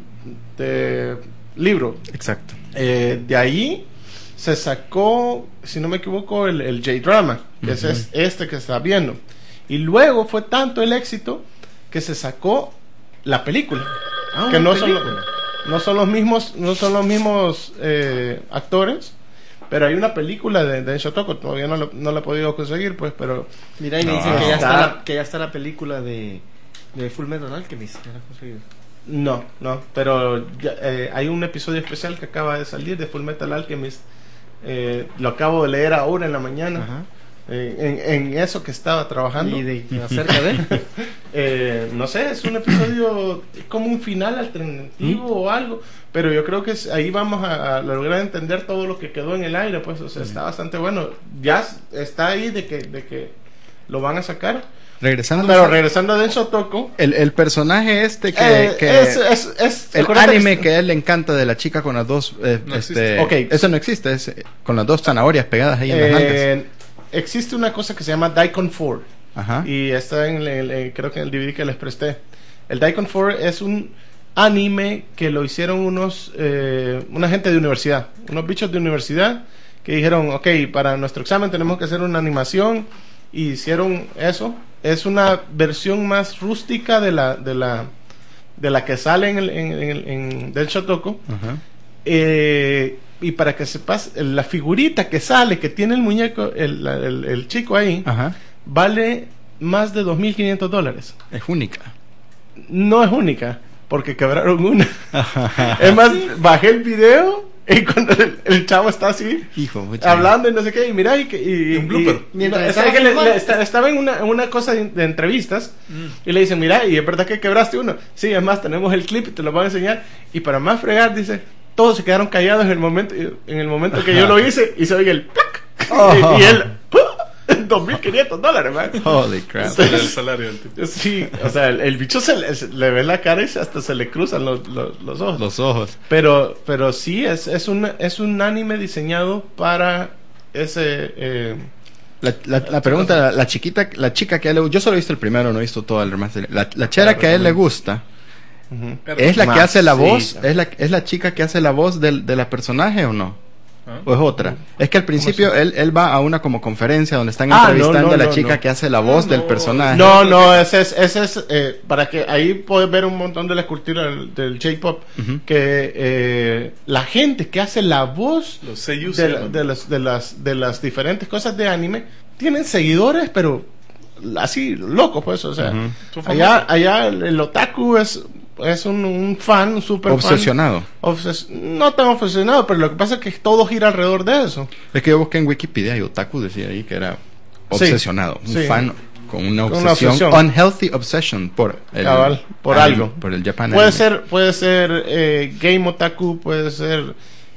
de libro. Exacto. Eh, de ahí se sacó, si no me equivoco, el, el J-Drama, que es es este que está viendo. Y luego fue tanto el éxito que se sacó la película. Ah, que una no son, película. no son los mismos, no son los mismos eh, actores. Pero hay una película de, de Shotoko, todavía no, lo- no la he podido conseguir, pues, pero Mira, y me No, dicen que ya, está- está la, que ya está la película de, de Full Metal Alchemist. Ya la he conseguido. no, no. Pero ya, eh, hay un episodio especial que acaba de salir de Full Metal Alchemist. Eh, lo acabo de leer ahora en la mañana. Ajá. Eh, en, en eso que estaba trabajando. Y de, acerca de él. Eh, no sé, es un episodio como un final alternativo o algo, pero yo creo que es- ahí vamos a, a lograr entender todo lo que quedó en el aire, pues, o sea, está bastante bueno. Ya s- está ahí de que, de que lo van a sacar. Regresando Pero regresando a Densho Toko, el, el personaje este que, eh, que- es, es, es- el acuérdate anime que- que a él le encanta de la chica con las dos eh, No este, existe. Ok. eso no existe, es eh, con las dos zanahorias pegadas ahí en las nalgas. eh, existe una cosa que se llama Daikon cuatro. Ajá. y está en el, el- creo que en el D V D que les presté. El Daikon cuatro es un anime que lo hicieron unos eh, una gente de universidad, unos bichos de universidad que dijeron, ok, para nuestro examen tenemos que hacer una animación, y hicieron eso. Es una versión más rústica de la de la de la que sale en el en, en, en del Shotoko. Ajá. Eh, y para que sepas, la figurita que sale, que tiene el muñeco, el, la- el, el chico ahí, Ajá. vale más de dos mil quinientos dólares. Es única. No es única, porque quebraron una. Es más, bajé el video y cuando el, el chavo está así, Hijo, mucha- hablando y no sé qué, y mira, y, que- y, Y un blooper. y- Mientras no, estaba ¿sabe que le- filmando. le- esta- estaba en una, en una cosa de, de entrevistas, y le dicen, mira, y es verdad que quebraste uno. Sí, es más, tenemos el clip, te lo van a enseñar. Y para más fregar, dice, todos se quedaron callados en el momento en el momento que yo lo hice, y se oye el ¡plac! Oh. y, y él dos mil quinientos dólares, man. Holy crap. Era el salario del tipo. Sí, o sea, el, el bicho se le, se- le ve la cara y se- hasta se le cruzan los, los, los ojos. Los ojos. Pero, pero sí, es, es, un, es un anime diseñado para ese... Eh, La, la, la pregunta, la, la chiquita, la chica que a él le gusta, yo solo he visto el primero, no he visto todo el remaster. La, la chera que a él le gusta, ujú. ¿es la que hace la voz? Mamacita. ¿Es la, ¿Es la chica que hace la voz del, de la personaje o no? ¿Ah? ¿O es otra? Es que al principio él, él va a una como conferencia donde están Ah, no, entrevistando no, a la no, chica no. que hace la voz No, del no. personaje. No, no, ese es, ese es eh, para que ahí puedes ver un montón de la cultura del, del J-pop, Ujú. que eh, la gente que hace la voz Los seiyus de, se la- llaman. de las, de, las, de las diferentes cosas de anime tienen seguidores, pero así locos, pues, o sea, Ujú. Son allá, famosos. allá el, el otaku es, es un, un fan, un super Obsesionado. fan. Obses- no tan obsesionado, pero lo que pasa es que todo gira alrededor de eso. Es que yo busqué en Wikipedia y otaku decía ahí que era obsesionado. Sí, un sí. fan con una Con una obsesión. obsesión. Unhealthy obsession por el Cabal, por anime, algo. Por el Japan Puede anime. ser, puede ser eh, game otaku, puede ser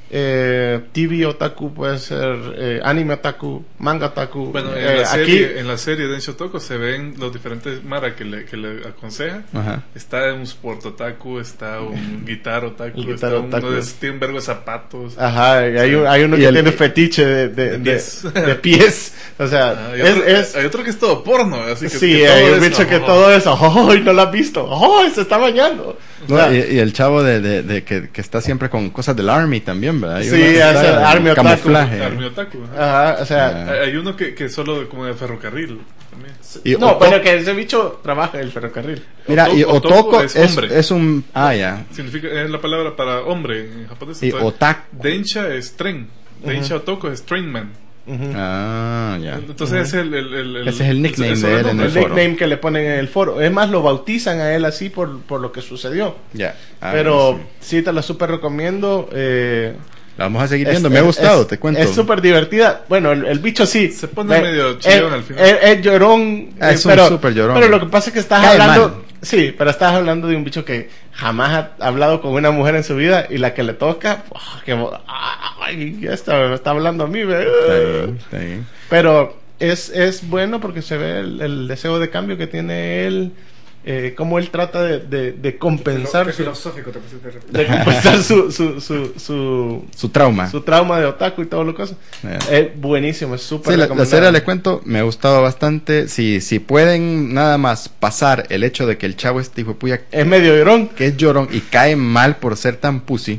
eh, T V otaku, puede ser eh, anime otaku, manga otaku. Bueno, en, Eh, la aquí serie, en la serie de Shotoko se ven los diferentes Mara que le, que le aconseja. Ajá. Está un sport otaku, está un guitar otaku, El está guitar uno otaku. de tiene un vergo de zapatos. Ajá, y hay, un- hay uno Y que el- tiene fetiche de, de, de de- pies. de pies. O sea, Ah, hay, es, otro, es- hay otro que es todo porno, así que, sí, que todo hay un eso, bicho que oh. todo eso, ¡ay, no lo has visto! ¡Ay, se está bañando! O No, sea, y, y el chavo de, de, de que, que está siempre con cosas del Army también, ¿verdad? Hay Sí, uno que hace está en Army otaku. camuflaje. Army otaku, ajá. ajá, o sea, Ah. Hay, hay uno que, que solo de- como de ferrocarril también. Y no, Otoko- pero que ese bicho trabaja en el ferrocarril. Mira, y Otoko Otoko es es, hombre. es un... Ah, ya. Significa, es la palabra para hombre en japonés. Y Entonces, otaku. Densha es tren. Densha Otoko es trainman. Ujú. Ah, ya. Entonces ese es el, el, el- el- Ese es el nickname ese- ese de es él en nombre. El foro. nickname que le ponen en el foro. Es más, lo bautizan a él así por, por lo que sucedió. Ya. Ah, Pero buenísimo. sí, te la súper recomiendo. Eh, La vamos a seguir es- viendo. Me ha es- gustado, es- te cuento. Es súper divertida. Bueno, el, el bicho sí. Se pone Ve- medio chillón es- al final. Es, es llorón. Ah, es eh, un pero, súper llorón. Pero lo que pasa es que estás Cae hablando. mal. Sí, pero estás hablando de un bicho que jamás ha hablado con una mujer en su vida y la que le toca. ¡ah, qué bo- ay, ya está, me está hablando a mí. ve. Está bien, está bien. Pero es, es bueno porque se ve el, el deseo de cambio que tiene él, eh, cómo él trata de, de, de compensar, Qué su, filosófico te pusiste de repente. de compensar su, su, su, su, Su trauma. su trauma de otaku y todo lo que hace. Eh. Es buenísimo, es súper Sí, la, la recomendable. serie, le cuento, me ha gustado bastante. Si, si pueden nada más pasar el hecho de que el chavo este hijo de puya Es medio llorón. que es llorón y cae mal por ser tan pussy,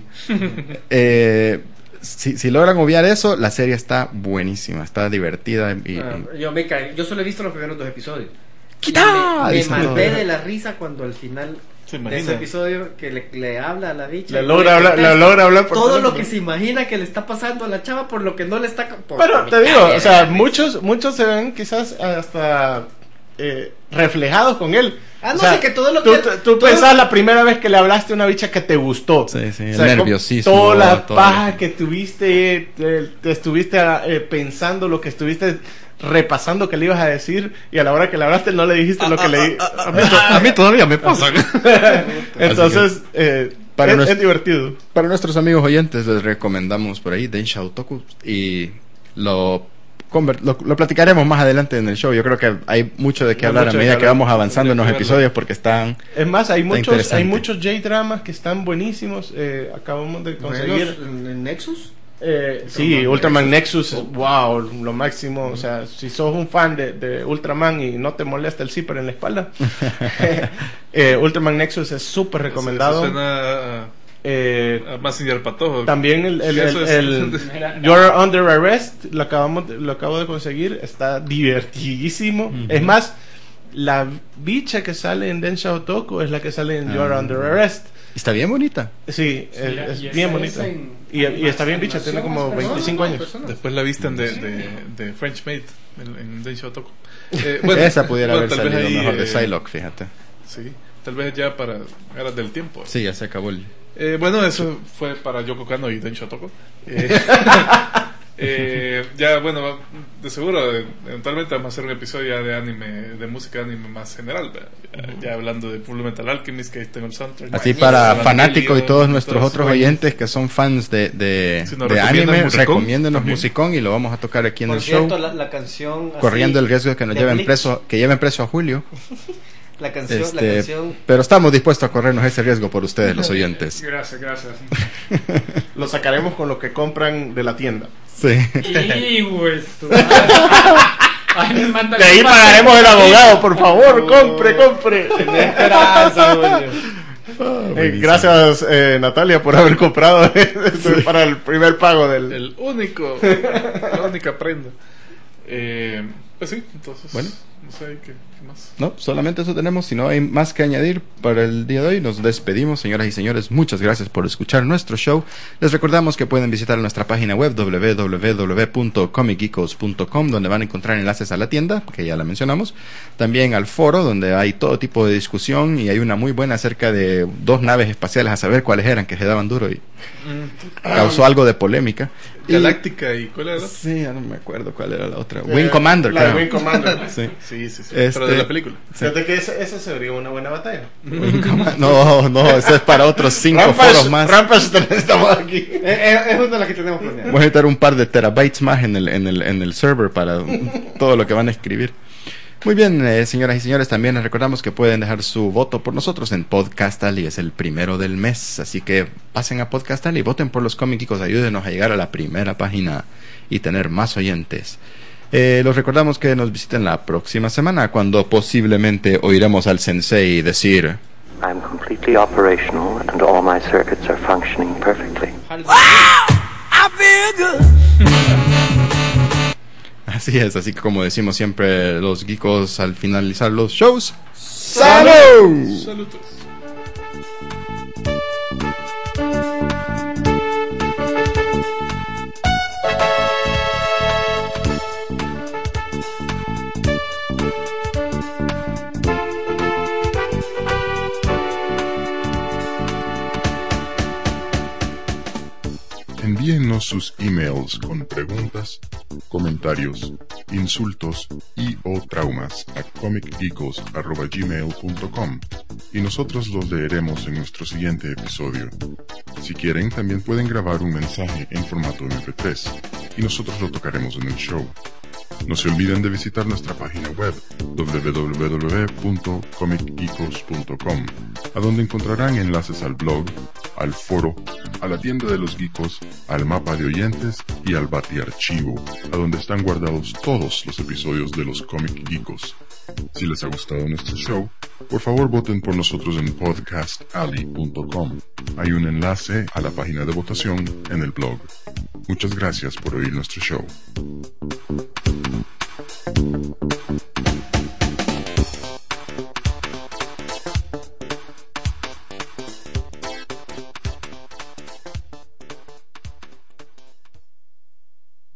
eh, si, si logran obviar eso, la serie está buenísima, está divertida y, y- Ah, yo me caí. Yo solo he visto los primeros dos episodios. ¡Quita! Me, me Dice, maté no. de la risa cuando al final Se de imagina. ese episodio que le, le habla a la bicha. Le y logra le hablar, le contesta logra hablar por todo teléfono. lo que se imagina que le está pasando a la chava por lo que no le está. por- Pero por te mi digo, calle, o sea, ¿no? muchos, muchos se ven quizás hasta eh, reflejados con él. Ah, no O sea, sé, que todo lo tú, que- tú- tú todo- pensás la primera vez que le hablaste a una bicha que te gustó. Sí, sí, O el sea, con nerviosismo, Toda la todo. paja que tuviste, te, te estuviste eh, pensando, lo que estuviste repasando que le ibas a decir, y a la hora que le hablaste no le dijiste lo que le di- a mí to- A mí todavía me pasa. Entonces, eh, Para es, nuestro- es divertido. Para nuestros amigos oyentes les recomendamos por ahí Densha Otoku y lo, conver- lo, lo platicaremos más adelante en el show. Yo creo que hay mucho de qué Hay hablar a mucho de medida qué que hablar. vamos avanzando en los Hay que verlo. episodios porque están... Es más, hay muchos, interesante. hay muchos J-dramas que están buenísimos. Eh, acabamos de conseguir. ¿En, en Nexus? Eh, sí, Ultraman Nexus, wow, lo máximo. O sea, si sos un fan de, de Ultraman y no te molesta el zipper en la espalda, eh, Ultraman Nexus es súper recomendado. Eso suena eh, a Mazinger Patojo. También el, el, Sí, el, eso es- el You're Under Arrest lo, acabamos de- lo acabo de conseguir, está divertidísimo. Es más, la bicha que sale en Densha Otoko es la que sale en You're Ah. Under Arrest. Está bien bonita. Sí, es, y es esa bien es bonita. en- Y, y está bien bicha, tiene como animación, veinticinco personas, años. personas. Después la visten de, de, de French Maid en, en Densho Otoko. Eh, Esa pudiera bueno, haber tal vez salido ahí, mejor de eh, Psylocke, fíjate. Sí, tal vez ya para eras del tiempo. Sí, ya se acabó el... Eh, bueno, eso fue para Yoko Kanno y Densho Otoko. Eh, eh, ya, bueno, va- de seguro, eh, eventualmente vamos a hacer un episodio ya de anime, de música de anime más general. ¿verdad? Ya, ya hablando de Full Metal Alchemist, que ahí tengo el soundtrack. Así Buenísimo. para Evangelion, fanáticos y todos nuestros todo otros eso. oyentes que son fans de, de, Si nos de recomiendan anime, musicón, recomiéndenos también. musicón y lo vamos a tocar aquí en Por el cierto, show. la, la canción. así, Corriendo el riesgo de que nos de lleven Bleach, preso, que lleven preso a Julio. La canción, la Este, canción. pero estamos dispuestos a corrernos ese riesgo por ustedes, los oyentes. Gracias, gracias. Lo sacaremos con lo que compran de la tienda. Sí. Y, güey, tu- Ay, me manda De ahí el- pagaremos el abogado, por favor, compre, compre. Esperanza, Julio. Eh, gracias, eh, Natalia, por haber comprado eso para el primer pago del... El único, la única prenda. Eh, pues sí, entonces. Bueno. No sé qué, qué más. No, solamente eso tenemos. Si no hay más que añadir para el día de hoy, nos despedimos, señoras y señores. Muchas gracias por escuchar nuestro show. Les recordamos que pueden visitar nuestra página web doble u doble u doble u punto comic geekos punto com, donde van a encontrar enlaces a la tienda, que ya la mencionamos. También al foro, donde hay todo tipo de discusión, y hay una muy buena acerca de dos naves espaciales, a saber cuáles eran, que se daban duro y causó algo de polémica. Y- Galáctica y cuál era la otra? Sí, ya no me acuerdo cuál era la otra. Eh, Wing Commander, la de creo. Wing Commander. Sí. Sí, sí, sí. Este- Pero de la película. Fíjate que esa, esa sería una buena batalla. No, no, eso es para otros cinco Rampage, foros más. Rampage, estamos aquí. Es, es- es una de las que tenemos planeada. Voy a necesitar un par de terabytes más en el, en el, en el server para todo lo que van a escribir. Muy bien, eh, señoras y señores, también les recordamos que pueden dejar su voto por nosotros en Podcast Alley, es el primero del mes, así que pasen a Podcast Alley, voten por los Comic Geekos, ayúdenos a llegar a la primera página y tener más oyentes. Eh, los recordamos que nos visiten la próxima semana, cuando posiblemente oiremos al sensei decir... I'm completely operational and all my circuits are functioning perfectly. Así es, así que como decimos siempre los geekos al finalizar los shows, ¡salud! Saludos. Envíennos sus emails con preguntas, comentarios, insultos y o traumas a comic geekos arroba gmail punto com y nosotros los leeremos en nuestro siguiente episodio. Si quieren, también pueden grabar un mensaje en formato eme pe tres y nosotros lo tocaremos en el show. No se olviden de visitar nuestra página web doble u doble u doble u punto comic geekos punto com, a donde encontrarán enlaces al blog, al foro, a la tienda de los geekos, al mapa de oyentes y al batiarchivo, a donde están guardados todos los episodios de los Comic Geekos. Si les ha gustado nuestro show, por favor voten por nosotros en podcast alley punto com. Hay un enlace a la página de votación en el blog. Muchas gracias por oír nuestro show.